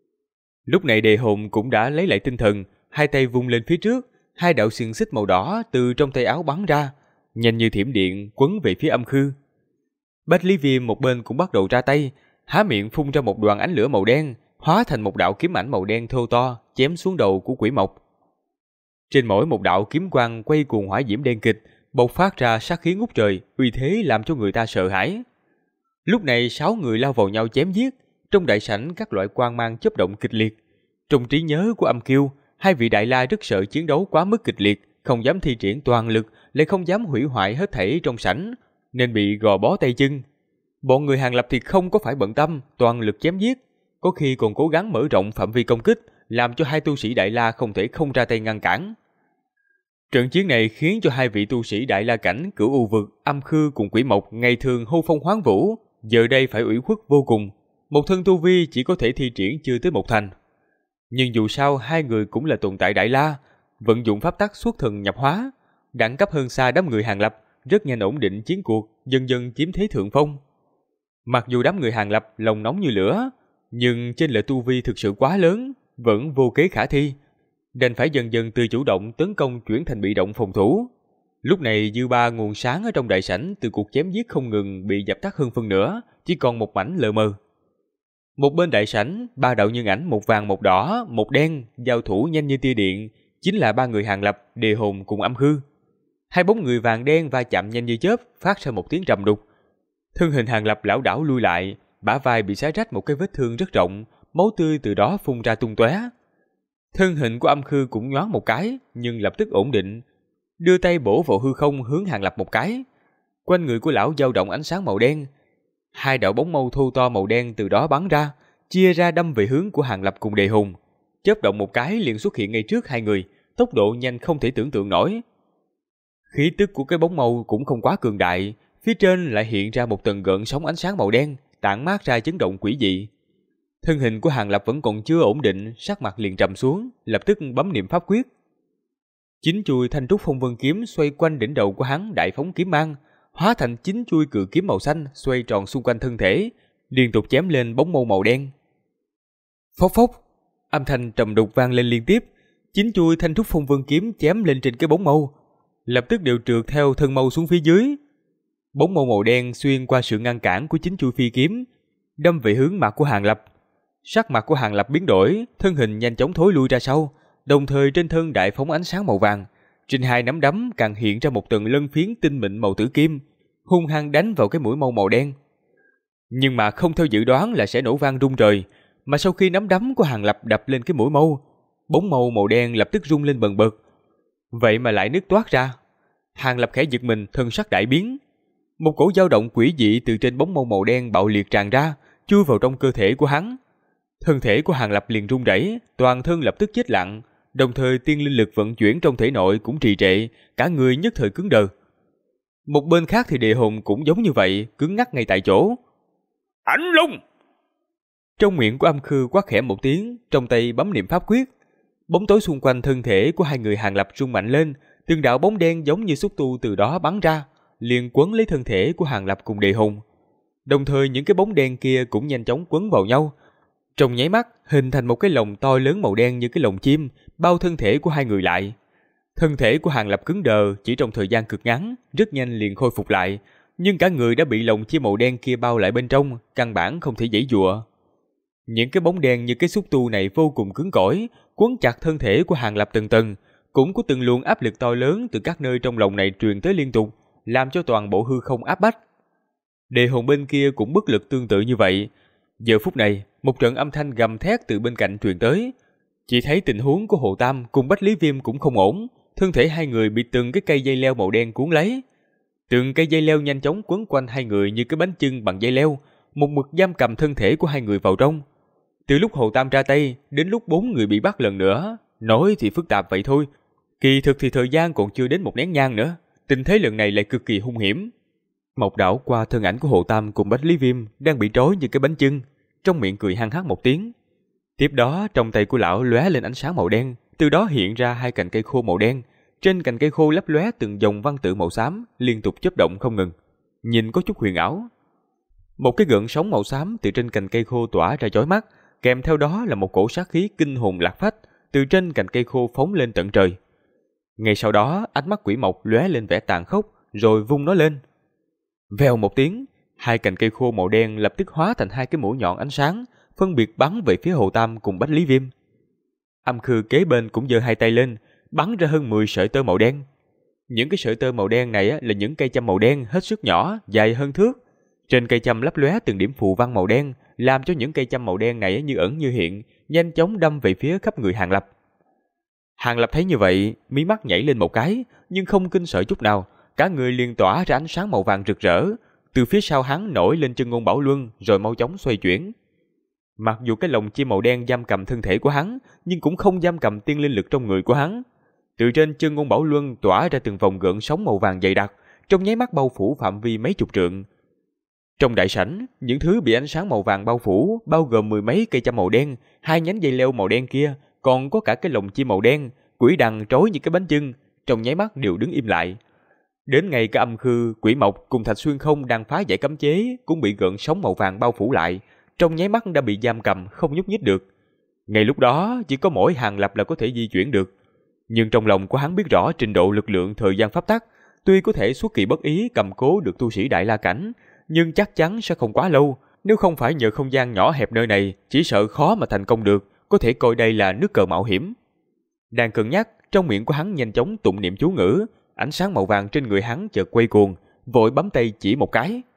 Lúc này Đề Hồn cũng đã lấy lại tinh thần, 2 tay vung lên phía trước, 2 đạo xiềng xích màu đỏ từ trong tay áo bắn ra, nhanh như thiểm điện quấn về phía âm khư. Bách Lý Viêm một bên cũng bắt đầu ra tay, há miệng phun ra một đoàn ánh lửa màu đen, hóa thành một đạo kiếm ảnh màu đen thô to, chém xuống đầu của quỷ mộc. Trên mỗi một đạo kiếm quang quay cuồng hỏa diễm đen kịch, bộc phát ra sát khí ngút trời, uy thế làm cho người ta sợ hãi. Lúc này 6 người lao vào nhau chém giết, trong đại sảnh các loại quang mang chớp động kịch liệt. Trong trí nhớ của Âm Kiêu, 2 vị đại la rất sợ chiến đấu quá mức kịch liệt, không dám thi triển toàn lực, lại không dám hủy hoại hết thảy trong sảnh, nên bị gò bó tay chân. Bọn người Hàng Lập thì không có phải bận tâm, toàn lực chém giết, có khi còn cố gắng mở rộng phạm vi công kích, làm cho 2 tu sĩ đại la không thể không ra tay ngăn cản. Trận chiến này khiến cho 2 vị tu sĩ đại la cảnh Cửu U vực, Âm Khư cùng Quỷ Mộc ngày thường hô phong hoán vũ, giờ đây phải ủy khuất vô cùng, một thân tu vi chỉ có thể thi triển chưa tới 1 thành. Nhưng dù sao 2 người cũng là tồn tại đại la, vận dụng pháp tắc xuất thần nhập hóa, đẳng cấp hơn xa đám người Hàng Lập, rất nhanh ổn định chiến cuộc, dần dần chiếm thế thượng phong. Mặc dù đám người Hàng Lập lòng nóng như lửa, nhưng trên lệ tu vi thực sự quá lớn, vẫn vô kế khả thi, đành phải dần dần từ chủ động tấn công chuyển thành bị động phòng thủ. Lúc này dư ba nguồn sáng ở trong đại sảnh từ cuộc chém giết không ngừng bị dập tắt hơn phân nửa, chỉ còn một mảnh lờ mờ. Một bên đại sảnh, 3 đạo nhân ảnh, một vàng một đỏ, một đen, giao thủ nhanh như tia điện, chính là 3 người Hàng Lập, Đề Hồn cùng Âm Khư. 2 bóng người vàng đen va chạm nhanh như chớp, phát ra một tiếng trầm đục. Thân hình Hàng Lập lảo đảo lui lại, bả vai bị xé rách một cái vết thương rất rộng, máu tươi từ đó phun ra tung tóe. Thân hình của Âm Khư cũng nhoáng một cái, nhưng lập tức ổn định, đưa tay bổ vào hư không hướng Hàng Lập một cái. Quanh người của lão dao động ánh sáng màu đen, hai đạo bóng mâu thô to màu đen từ đó bắn ra, chia ra đâm về hướng của Hàng Lập cùng Đề Hùng. Chớp động một cái liền xuất hiện ngay trước hai người, tốc độ nhanh không thể tưởng tượng nổi. Khí tức của cái bóng mâu cũng không quá cường đại, phía trên lại hiện ra một tầng gợn sóng ánh sáng màu đen, tản mát ra chấn động quỷ dị. Thân hình của Hàng Lập vẫn còn chưa ổn định, sắc mặt liền trầm xuống, lập tức bấm niệm pháp quyết. 9 chuôi thanh trúc phong vân kiếm xoay quanh đỉnh đầu của hắn đại phóng kiếm mang, hóa thành 9 chuôi cự kiếm màu xanh xoay tròn xung quanh thân thể, liên tục chém lên bóng mâu màu đen. Phốc phốc, âm thanh trầm đục vang lên liên tiếp, 9 chuôi thanh trúc phong vân kiếm chém lên trên cái bóng mâu, lập tức đều trượt theo thân mâu xuống phía dưới. Bóng mâu màu đen xuyên qua sự ngăn cản của 9 chuôi phi kiếm, đâm về hướng mặt của Hàng Lập. Sắc mặt của Hàng Lập biến đổi, thân hình nhanh chóng thối lui ra sau, đồng thời trên thân đại phóng ánh sáng màu vàng, trên hai nắm đấm càng hiện ra một tầng lân phiến tinh mịn màu tử kim, hung hăng đánh vào cái mũi mâu màu đen. Nhưng mà không theo dự đoán là sẽ nổ vang rung trời, mà sau khi nắm đấm của Hàng Lập đập lên cái mũi mâu, bóng mâu màu đen lập tức rung lên bần bật. Vậy mà lại nứt toát ra. Hàng Lập khẽ giật mình, thân sắc đại biến. Một cổ dao động quỷ dị từ trên bóng mâu màu đen bạo liệt tràn ra, chui vào trong cơ thể của hắn. Thân thể của Hàng Lập liền rung rẩy, toàn thân lập tức chết lặng, đồng thời tiên linh lực vận chuyển trong thể nội cũng trì trệ, cả người nhất thời cứng đờ. Một bên khác thì Địa Hồn cũng giống như vậy, cứng ngắc ngay tại chỗ. Ảnh lung! Trong miệng của Âm Khư quát khẽ một tiếng, trong tay bấm niệm pháp quyết. Bóng tối xung quanh thân thể của hai người Hàng Lập rung mạnh lên, từng đạo bóng đen giống như xúc tu từ đó bắn ra, liền quấn lấy thân thể của Hàng Lập cùng Địa Hồn. Đồng thời những cái bóng đen kia cũng nhanh chóng quấn vào nhau, trong nháy mắt hình thành một cái lồng to lớn màu đen như cái lồng chim, bao thân thể của hai người lại. Thân thể của Hàng Lập cứng đờ chỉ trong thời gian cực ngắn, rất nhanh liền khôi phục lại, nhưng cả người đã bị lồng chim màu đen kia bao lại bên trong, căn bản không thể giãy giụa. Những cái bóng đen như cái xúc tu này vô cùng cứng cỏi, quấn chặt thân thể của Hàng Lập từng tầng, cũng có từng luồng áp lực to lớn từ các nơi trong lồng này truyền tới liên tục, làm cho toàn bộ hư không áp bách. Đề Hồn bên kia cũng bất lực tương tự như vậy. Giờ phút này, một trận âm thanh gầm thét từ bên cạnh truyền tới. Chỉ thấy tình huống của Hồ Tam cùng Bách Lý Viêm cũng không ổn, thân thể hai người bị từng cái cây dây leo màu đen cuốn lấy. Từng cây dây leo nhanh chóng quấn quanh hai người như cái bánh chưng bằng dây leo, một mực giam cầm thân thể của hai người vào trong. Từ lúc Hồ Tam ra tay, đến lúc 4 người bị bắt lần nữa, nói thì phức tạp vậy thôi, kỳ thực thì thời gian còn chưa đến một nén nhang nữa, tình thế lần này lại cực kỳ hung hiểm. Mộc đảo qua thân ảnh của Hồ Tam cùng Bách Lý Viêm đang bị trói như cái bánh chưng, trong miệng cười hăng hắc một tiếng. Tiếp đó trong tay của lão lóe lên ánh sáng màu đen, từ đó hiện ra hai cành cây khô màu đen, trên cành cây khô lấp lóe từng dòng văn tự màu xám liên tục chớp động không ngừng, nhìn có chút huyền ảo. Một cái gợn sóng màu xám từ trên cành cây khô tỏa ra chói mắt, kèm theo đó là một cổ sát khí kinh hồn lạc phách từ trên cành cây khô phóng lên tận trời. Ngay sau đó ánh mắt Quỷ Mộc lóe lên vẻ tàn khốc rồi vung nó lên. Vèo một tiếng, hai cành cây khô màu đen lập tức hóa thành hai cái mũi nhọn ánh sáng, phân biệt bắn về phía Hồ Tam cùng Bách Lý Viêm. Âm Khư kế bên cũng giơ hai tay lên, bắn ra hơn 10 sợi tơ màu đen. Những cái sợi tơ màu đen này là những cây châm màu đen hết sức nhỏ, dài hơn thước. Trên cây châm lấp lóe từng điểm phù văn màu đen, làm cho những cây châm màu đen này như ẩn như hiện, nhanh chóng đâm về phía khắp người Hàng Lập. Hàng Lập thấy như vậy, mí mắt nhảy lên một cái, nhưng không kinh sợ chút nào, cả người liền tỏa ra ánh sáng màu vàng rực rỡ. Từ phía sau hắn nổi lên Chân Ngôn Bảo Luân rồi mau chóng xoay chuyển. Mặc dù cái lồng chim màu đen giam cầm thân thể của hắn, nhưng cũng không giam cầm tiên linh lực trong người của hắn. Từ trên Chân Ngôn Bảo Luân tỏa ra từng vòng gợn sóng màu vàng dày đặc, trong nháy mắt bao phủ phạm vi mấy chục trượng. Trong đại sảnh, những thứ bị ánh sáng màu vàng bao phủ, bao gồm 10 mấy cây châm màu đen, hai nhánh dây leo màu đen kia, còn có cả cái lồng chim màu đen, quỷ đằng trói như cái bánh chưng, trong nháy mắt đều đứng im lại. Đến ngay cả Âm Khư, Quỷ Mộc cùng Thạch Xuyên Không đang phá giải cấm chế cũng bị gợn sóng màu vàng bao phủ lại, trong nháy mắt đã bị giam cầm không nhúc nhích được. Ngay lúc đó chỉ có mỗi Hàng Lập là có thể di chuyển được, nhưng trong lòng của hắn biết rõ trình độ lực lượng thời gian pháp tắc, tuy có thể xuất kỳ bất ý cầm cố được tu sĩ Đại La cảnh, nhưng chắc chắn sẽ không quá lâu. Nếu không phải nhờ không gian nhỏ hẹp nơi này, chỉ sợ khó mà thành công được, có thể coi đây là nước cờ mạo hiểm. Đang cân nhắc, trong miệng của hắn nhanh chóng tụng niệm chú ngữ, ánh sáng màu vàng trên người hắn chợt quay cuồng, vội bấm tay chỉ một cái.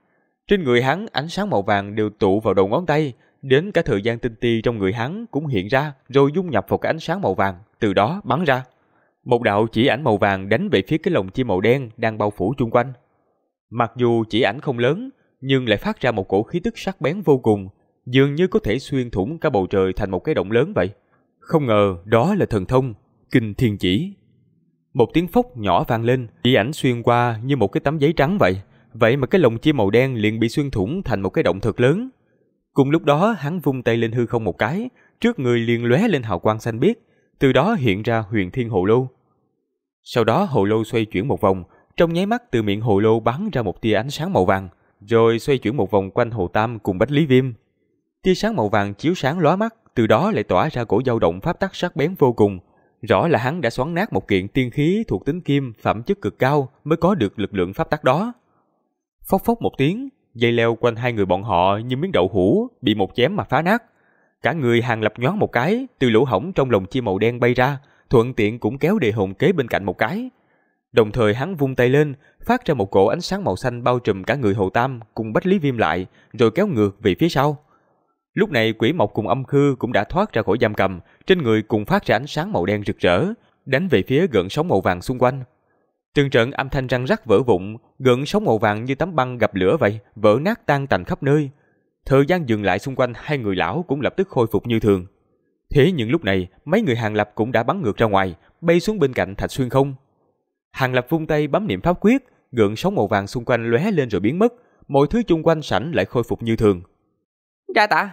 Trên người hắn, ánh sáng màu vàng đều tụ vào đầu ngón tay, đến cả thời gian tinh ti trong người hắn cũng hiện ra, rồi dung nhập vào cái ánh sáng màu vàng, từ đó bắn ra. Một đạo chỉ ảnh màu vàng đánh về phía cái lồng chim màu đen đang bao phủ chung quanh. Mặc dù chỉ ảnh không lớn, nhưng lại phát ra một cổ khí tức sắc bén vô cùng, dường như có thể xuyên thủng cả bầu trời thành một cái động lớn vậy. Không ngờ đó là thần thông Kinh Thiên Chỉ. Một tiếng phốc nhỏ vang lên, chỉ ảnh xuyên qua như một cái tấm giấy trắng vậy. Vậy mà cái lồng chim màu đen liền bị xuyên thủng thành một cái động thật lớn. Cùng lúc đó hắn vung tay lên hư không một cái, trước người liền lóe lên hào quang xanh biếc, từ đó hiện ra Huyền Thiên Hồ Lô. Sau đó hồ lô xoay chuyển một vòng, trong nháy mắt từ miệng hồ lô bắn ra một tia ánh sáng màu vàng, rồi xoay chuyển một vòng quanh Hồ Tam cùng Bách Lý Viêm. Tia sáng màu vàng chiếu sáng lóa mắt, từ đó lại tỏa ra cổ dao động pháp tắc sắc bén vô cùng. Rõ là hắn đã xoắn nát một kiện tiên khí thuộc tính kim phẩm chất cực cao mới có được lực lượng pháp tắc đó. Phốc phốc một tiếng, dây leo quanh hai người bọn họ như miếng đậu hũ bị một chém mà phá nát. Cả người Hàng Lập nhoáng một cái, từ lỗ hổng trong lồng chim màu đen bay ra, thuận tiện cũng kéo Đề Hồn kế bên cạnh một cái. Đồng thời hắn vung tay lên, phát ra một cỗ ánh sáng màu xanh bao trùm cả người Hồ Tam cùng Bách Lý Viêm lại, rồi kéo ngược về phía sau. Lúc này Quỷ Mộc cùng Âm Khư cũng đã thoát ra khỏi giam cầm, trên người cùng phát ra ánh sáng màu đen rực rỡ, đánh về phía gợn sóng màu vàng xung quanh. Từng trận âm thanh răng rắc vỡ vụn, gợn sóng màu vàng như tấm băng gặp lửa vậy, vỡ nát tan tành khắp nơi. Thời gian dừng lại xung quanh hai người lão cũng lập tức khôi phục như thường. Thế nhưng lúc này, mấy người Hàng Lập cũng đã bắn ngược ra ngoài, bay xuống bên cạnh Thạch Xuyên Không. Hàng Lập vung tay bấm niệm pháp quyết, gợn sóng màu vàng xung quanh lóe lên rồi biến mất, mọi thứ chung quanh sảnh lại khôi phục như thường. Đa tạ.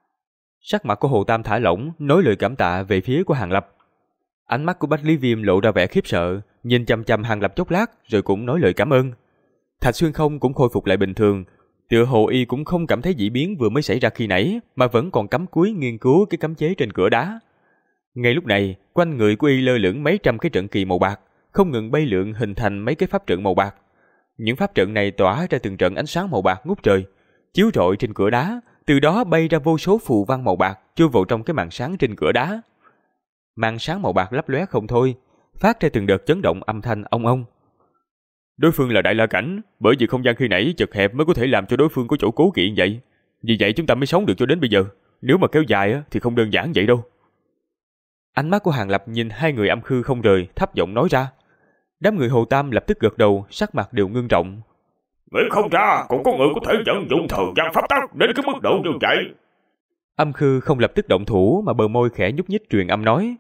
Sắc mặt của Hồ Tam thả lỏng, nói lời cảm tạ về phía của Hàng Lập. Ánh mắt của Bách Lý Viêm lộ ra vẻ khiếp sợ, nhìn chằm chằm Hàng Lập chốc lát, rồi cũng nói lời cảm ơn. Thạch Xuyên Không cũng khôi phục lại bình thường, tựa hồ y cũng không cảm thấy dị biến vừa mới xảy ra khi nãy, mà vẫn còn cắm cúi nghiên cứu cái cấm chế trên cửa đá. Ngay lúc này, quanh người của y lơ lửng mấy trăm cái trận kỳ màu bạc, không ngừng bay lượn hình thành mấy cái pháp trận màu bạc. Những pháp trận này tỏa ra từng trận ánh sáng màu bạc ngút trời, chiếu rọi trên cửa đá, từ đó bay ra vô số phù văn màu bạc chui vào trong cái màn sáng trên cửa đá. Màn sáng màu bạc lấp lóe không thôi, phát ra từng đợt chấn động âm thanh ong ong. Đối phương là Đại La Cảnh, bởi vì không gian khi nãy chật hẹp mới có thể làm cho đối phương có chỗ cố kỵ vậy. Vì vậy chúng ta mới sống được cho đến bây giờ. Nếu mà kéo dài thì không đơn giản vậy đâu. Ánh mắt của Hàng Lập nhìn hai người Âm Khư không rời, thấp giọng nói ra. Đám người Hồ Tam lập tức gật đầu, sắc mặt đều ngưng trọng. Nghĩ không ra, cũng có người có thể vận dụng thời gian pháp tắc đến cái mức độ như vậy. Âm Khư không lập tức động thủ mà bờ môi khẽ nhúc nhích truyền âm nói.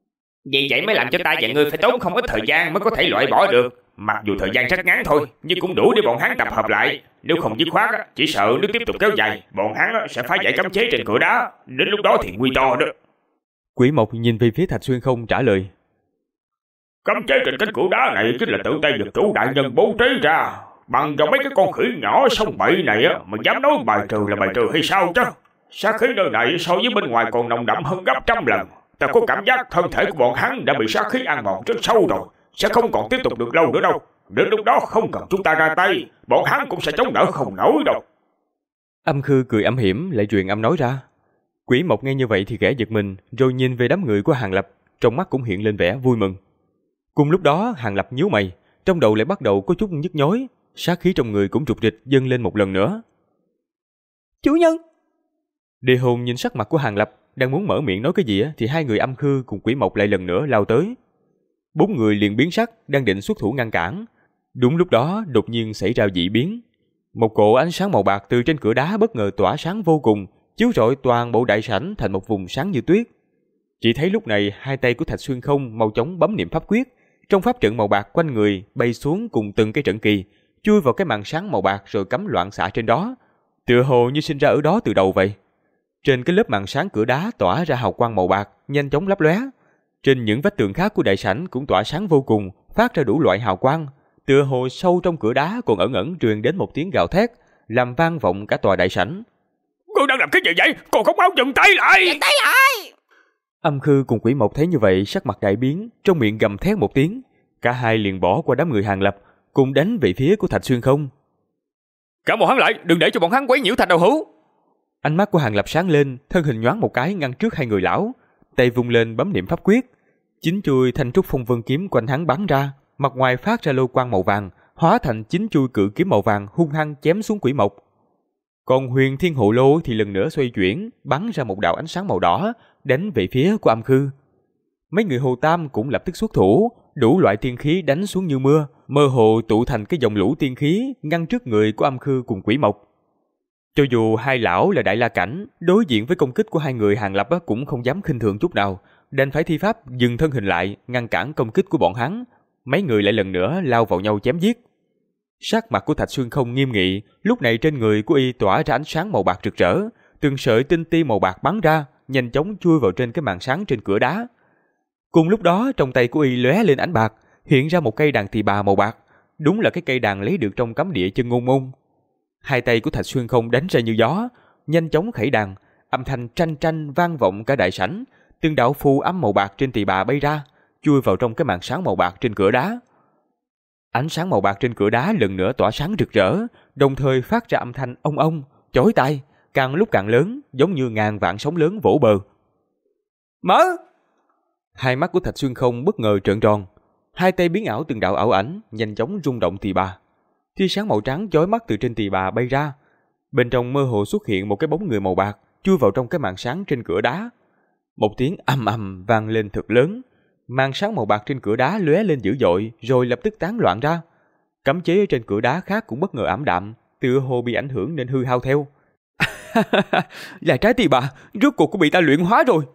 Vì vậy mới làm cho ta và ngươi phải tốn không ít thời gian mới có thể loại bỏ được. Mặc dù thời gian rất ngắn thôi, nhưng cũng đủ để bọn hắn tập hợp lại. Nếu không dứt khoát, chỉ sợ nếu tiếp tục kéo dài, bọn hắn sẽ phá giải cấm chế trên cửa đá. Đến lúc đó thì nguy to đó. Quỷ Mộc nhìn về phía Thạch Xuyên Không trả lời. Cấm chế trên cánh cửa đá này chính là tự tay được chủ đại nhân bố trí ra. Bằng vào mấy cái con khỉ nhỏ sông bậy này mà dám nói bài trừ là bài trừ hay sao chứ? Sát khí nơi này so với bên ngoài còn nồng đậm hơn gấp trăm lần. Ta có cảm giác thân thể của bọn hắn đã bị sát khí ăn mòn rất sâu rồi, sẽ không còn tiếp tục được lâu nữa đâu. Đến lúc đó không cần chúng ta ra tay, bọn hắn cũng sẽ chống đỡ không nổi đâu. Âm Khư cười âm hiểm lại truyền âm nói ra. Quỷ Mộc nghe như vậy thì khẽ giật mình, rồi nhìn về đám người của Hàng Lập, trong mắt cũng hiện lên vẻ vui mừng. Cùng lúc đó Hàng Lập nhíu mày, trong đầu lại bắt đầu có chút nhức nhối, sát khí trong người cũng trục trịch dâng lên một lần nữa. Chủ nhân! Đề Hồn nhìn sắc mặt của Hàng Lập, đang muốn mở miệng nói cái gì thì hai người Âm Khư cùng Quỷ Mộc lại lần nữa lao tới. Bốn người liền biến sắc, đang định xuất thủ ngăn cản. Đúng lúc đó đột nhiên xảy ra dị biến. Một cỗ ánh sáng màu bạc từ trên cửa đá bất ngờ tỏa sáng vô cùng, chiếu rọi toàn bộ đại sảnh thành một vùng sáng như tuyết. Chỉ thấy lúc này hai tay của Thạch Xuyên Không mau chóng bấm niệm pháp quyết, trong pháp trận màu bạc quanh người bay xuống cùng từng cái trận kỳ, chui vào cái màn sáng màu bạc rồi cắm loạn xạ trên đó, tựa hồ như sinh ra ở đó từ đầu vậy. Trên cái lớp màn sáng cửa đá tỏa ra hào quang màu bạc, nhanh chóng lấp lóe. Trên những vách tường khác của đại sảnh cũng tỏa sáng vô cùng, phát ra đủ loại hào quang. Tựa hồ sâu trong cửa đá còn ẩn ẩn truyền đến một tiếng gào thét, làm vang vọng cả tòa đại sảnh. Ngươi đang làm cái gì vậy? Còn không mau dừng tay lại! Dừng tay lại! Âm Khư cùng Quỷ Mộc thấy như vậy, sắc mặt đại biến, trong miệng gầm thét một tiếng. Cả hai liền bỏ qua đám người Hàng Lập, cùng đánh về phía của Thạch Xuyên Không. Cả bọn hắn lại, đừng để cho bọn hắn quấy nhiễu Thạch Đầu Hữu. Ánh mắt của Hàng Lập sáng lên, thân hình nhoáng một cái ngăn trước hai người lão, tay vung lên bấm niệm pháp quyết. Chín chuôi thanh trúc phong vân kiếm quanh hắn bắn ra, mặt ngoài phát ra lô quang màu vàng, hóa thành chín chuôi cự kiếm màu vàng hung hăng chém xuống Quỷ Mộc. Còn huyền thiên hộ lô thì lần nữa xoay chuyển, bắn ra một đạo ánh sáng màu đỏ, đánh về phía của âm khư. Mấy người Hồ Tam cũng lập tức xuất thủ, đủ loại tiên khí đánh xuống như mưa, mơ hồ tụ thành cái dòng lũ tiên khí ngăn trước người của âm khư cùng Quỷ Mộc. Cho dù hai lão là đại la cảnh, đối diện với công kích của hai người Hàng Lập cũng không dám khinh thường chút nào, đành phải thi pháp dừng thân hình lại, ngăn cản công kích của bọn hắn. Mấy người lại lần nữa lao vào nhau chém giết. Sắc mặt của Thạch Xuyên Không nghiêm nghị, lúc này trên người của y tỏa ra ánh sáng màu bạc rực rỡ, từng sợi tinh ti màu bạc bắn ra, nhanh chóng chui vào trên cái màn sáng trên cửa đá. Cùng lúc đó, trong tay của y lóe lên ánh bạc, hiện ra một cây đàn tỳ bà màu bạc, đúng là cái cây đàn lấy được trong cấm địa Chân Ngôn Môn. Hai tay của Thạch Xuyên Không đánh ra như gió, nhanh chóng khẩy đàn, âm thanh tranh tranh vang vọng cả đại sảnh, từng đạo phù âm màu bạc trên tỳ bà bay ra, chui vào trong cái màn sáng màu bạc trên cửa đá. Ánh sáng màu bạc trên cửa đá lần nữa tỏa sáng rực rỡ, đồng thời phát ra âm thanh ông ông, chói tai, càng lúc càng lớn, giống như ngàn vạn sóng lớn vỗ bờ. Mở! Hai mắt của Thạch Xuyên Không bất ngờ trợn tròn, hai tay biến ảo từng đạo ảo ảnh, nhanh chóng rung động tỳ bà. Tia sáng màu trắng chói mắt từ trên tỳ bà bay ra, bên trong mơ hồ xuất hiện một cái bóng người màu bạc chui vào trong cái màn sáng trên cửa đá. Một tiếng ầm ầm vang lên thật lớn, màn sáng màu bạc trên cửa đá lóe lên dữ dội rồi lập tức tán loạn ra. Cấm chế ở trên cửa đá khác cũng bất ngờ ảm đạm, tựa hồ bị ảnh hưởng nên hư hao theo. Là trái tỳ bà, rốt cuộc cũng bị ta luyện hóa rồi.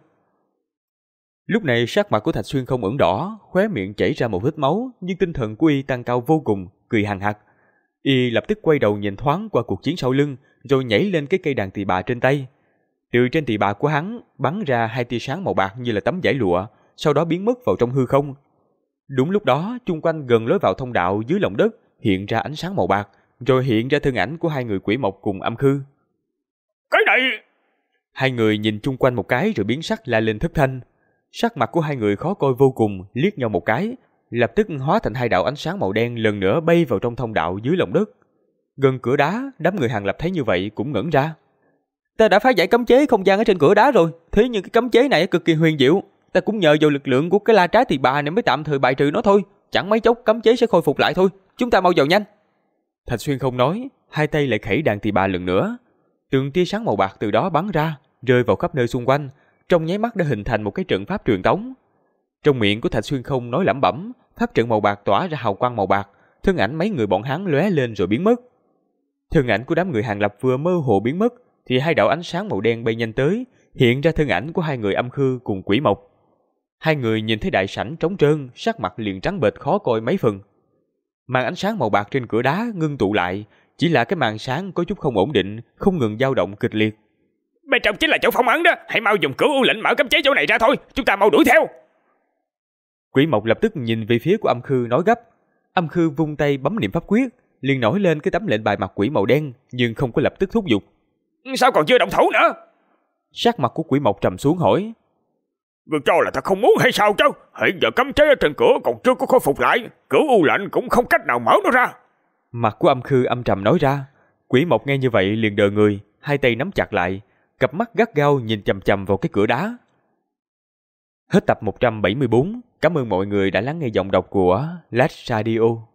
Lúc này sắc mặt của Thạch Xuyên Không ửng đỏ, khóe miệng chảy ra một vết máu, nhưng tinh thần của y tăng cao vô cùng, cười hằng hặc. Y lập tức quay đầu nhìn thoáng qua cuộc chiến sau lưng, rồi nhảy lên cái cây đàn tỳ bà trên tay. Từ trên tỳ bà của hắn bắn ra hai tia sáng màu bạc như là tấm vải lụa, sau đó biến mất vào trong hư không. Đúng lúc đó, chung quanh gần lối vào thông đạo dưới lòng đất hiện ra ánh sáng màu bạc, rồi hiện ra thân ảnh của hai người Quỷ Mộc cùng Âm Khư. Cái này! Hai người nhìn chung quanh một cái rồi biến sắc la lên thất thanh. Sắc mặt của hai người khó coi vô cùng, liếc nhau một cái, lập tức hóa thành hai đạo ánh sáng màu đen lần nữa bay vào trong thông đạo dưới lòng đất. Gần cửa đá, đám người Hàng Lập thấy như vậy cũng ngẩn ra. Ta đã phá giải cấm chế không gian ở trên cửa đá rồi, thế nhưng cái cấm chế này cực kỳ huyền diệu, ta cũng nhờ vào lực lượng của cái la trái tỳ bà này mới tạm thời bại trừ nó thôi, chẳng mấy chốc cấm chế sẽ khôi phục lại thôi, chúng ta mau vào nhanh. Thạch Xuyên Không nói, hai tay lại khẩy đàn tỳ bà lần nữa. Từng tia sáng màu bạc từ đó bắn ra, rơi vào khắp nơi xung quanh, trong nháy mắt đã hình thành một cái trận pháp truyền tống. Trong miệng của Thạch Xuyên Không nói lẩm bẩm, pháp trận màu bạc tỏa ra hào quang màu bạc, thân ảnh mấy người bọn hắn lóe lên rồi biến mất. Thân ảnh của đám người Hàng Lập vừa mơ hồ biến mất, thì hai đạo ánh sáng màu đen bay nhanh tới, hiện ra thân ảnh của hai người Âm Khư cùng Quỷ Mộc. Hai người nhìn thấy đại sảnh trống trơn, sắc mặt liền trắng bệch khó coi mấy phần. Màn ánh sáng màu bạc trên cửa đá ngưng tụ lại, chỉ là cái màn sáng có chút không ổn định, không ngừng dao động kịch liệt. Bên trong chính là chỗ phong ấn đó, hãy mau dùng cửu u lệnh mở cấm chế chỗ này ra thôi, chúng ta mau đuổi theo. Quỷ Mộc lập tức nhìn về phía của Âm Khư nói gấp. Âm Khư vung tay bấm niệm pháp quyết, liền nổi lên cái tấm lệnh bài mặt quỷ màu đen, nhưng không có lập tức thúc giục. Sao còn chưa động thủ nữa? Sắc mặt của Quỷ Mộc trầm xuống hỏi. Ngươi cho là ta không muốn hay sao chứ? Hiện giờ cấm chế ở trên cửa còn chưa có khôi phục lại, cửu u lệnh cũng không cách nào mở nó ra. Mặt của Âm Khư âm trầm nói ra. Quỷ Mộc nghe như vậy liền đờ người, hai tay nắm chặt lại, cặp mắt gắt gao nhìn chằm chằm vào cái cửa đá. Hết tập 174. Cảm ơn mọi người đã lắng nghe giọng đọc của Lách Radio.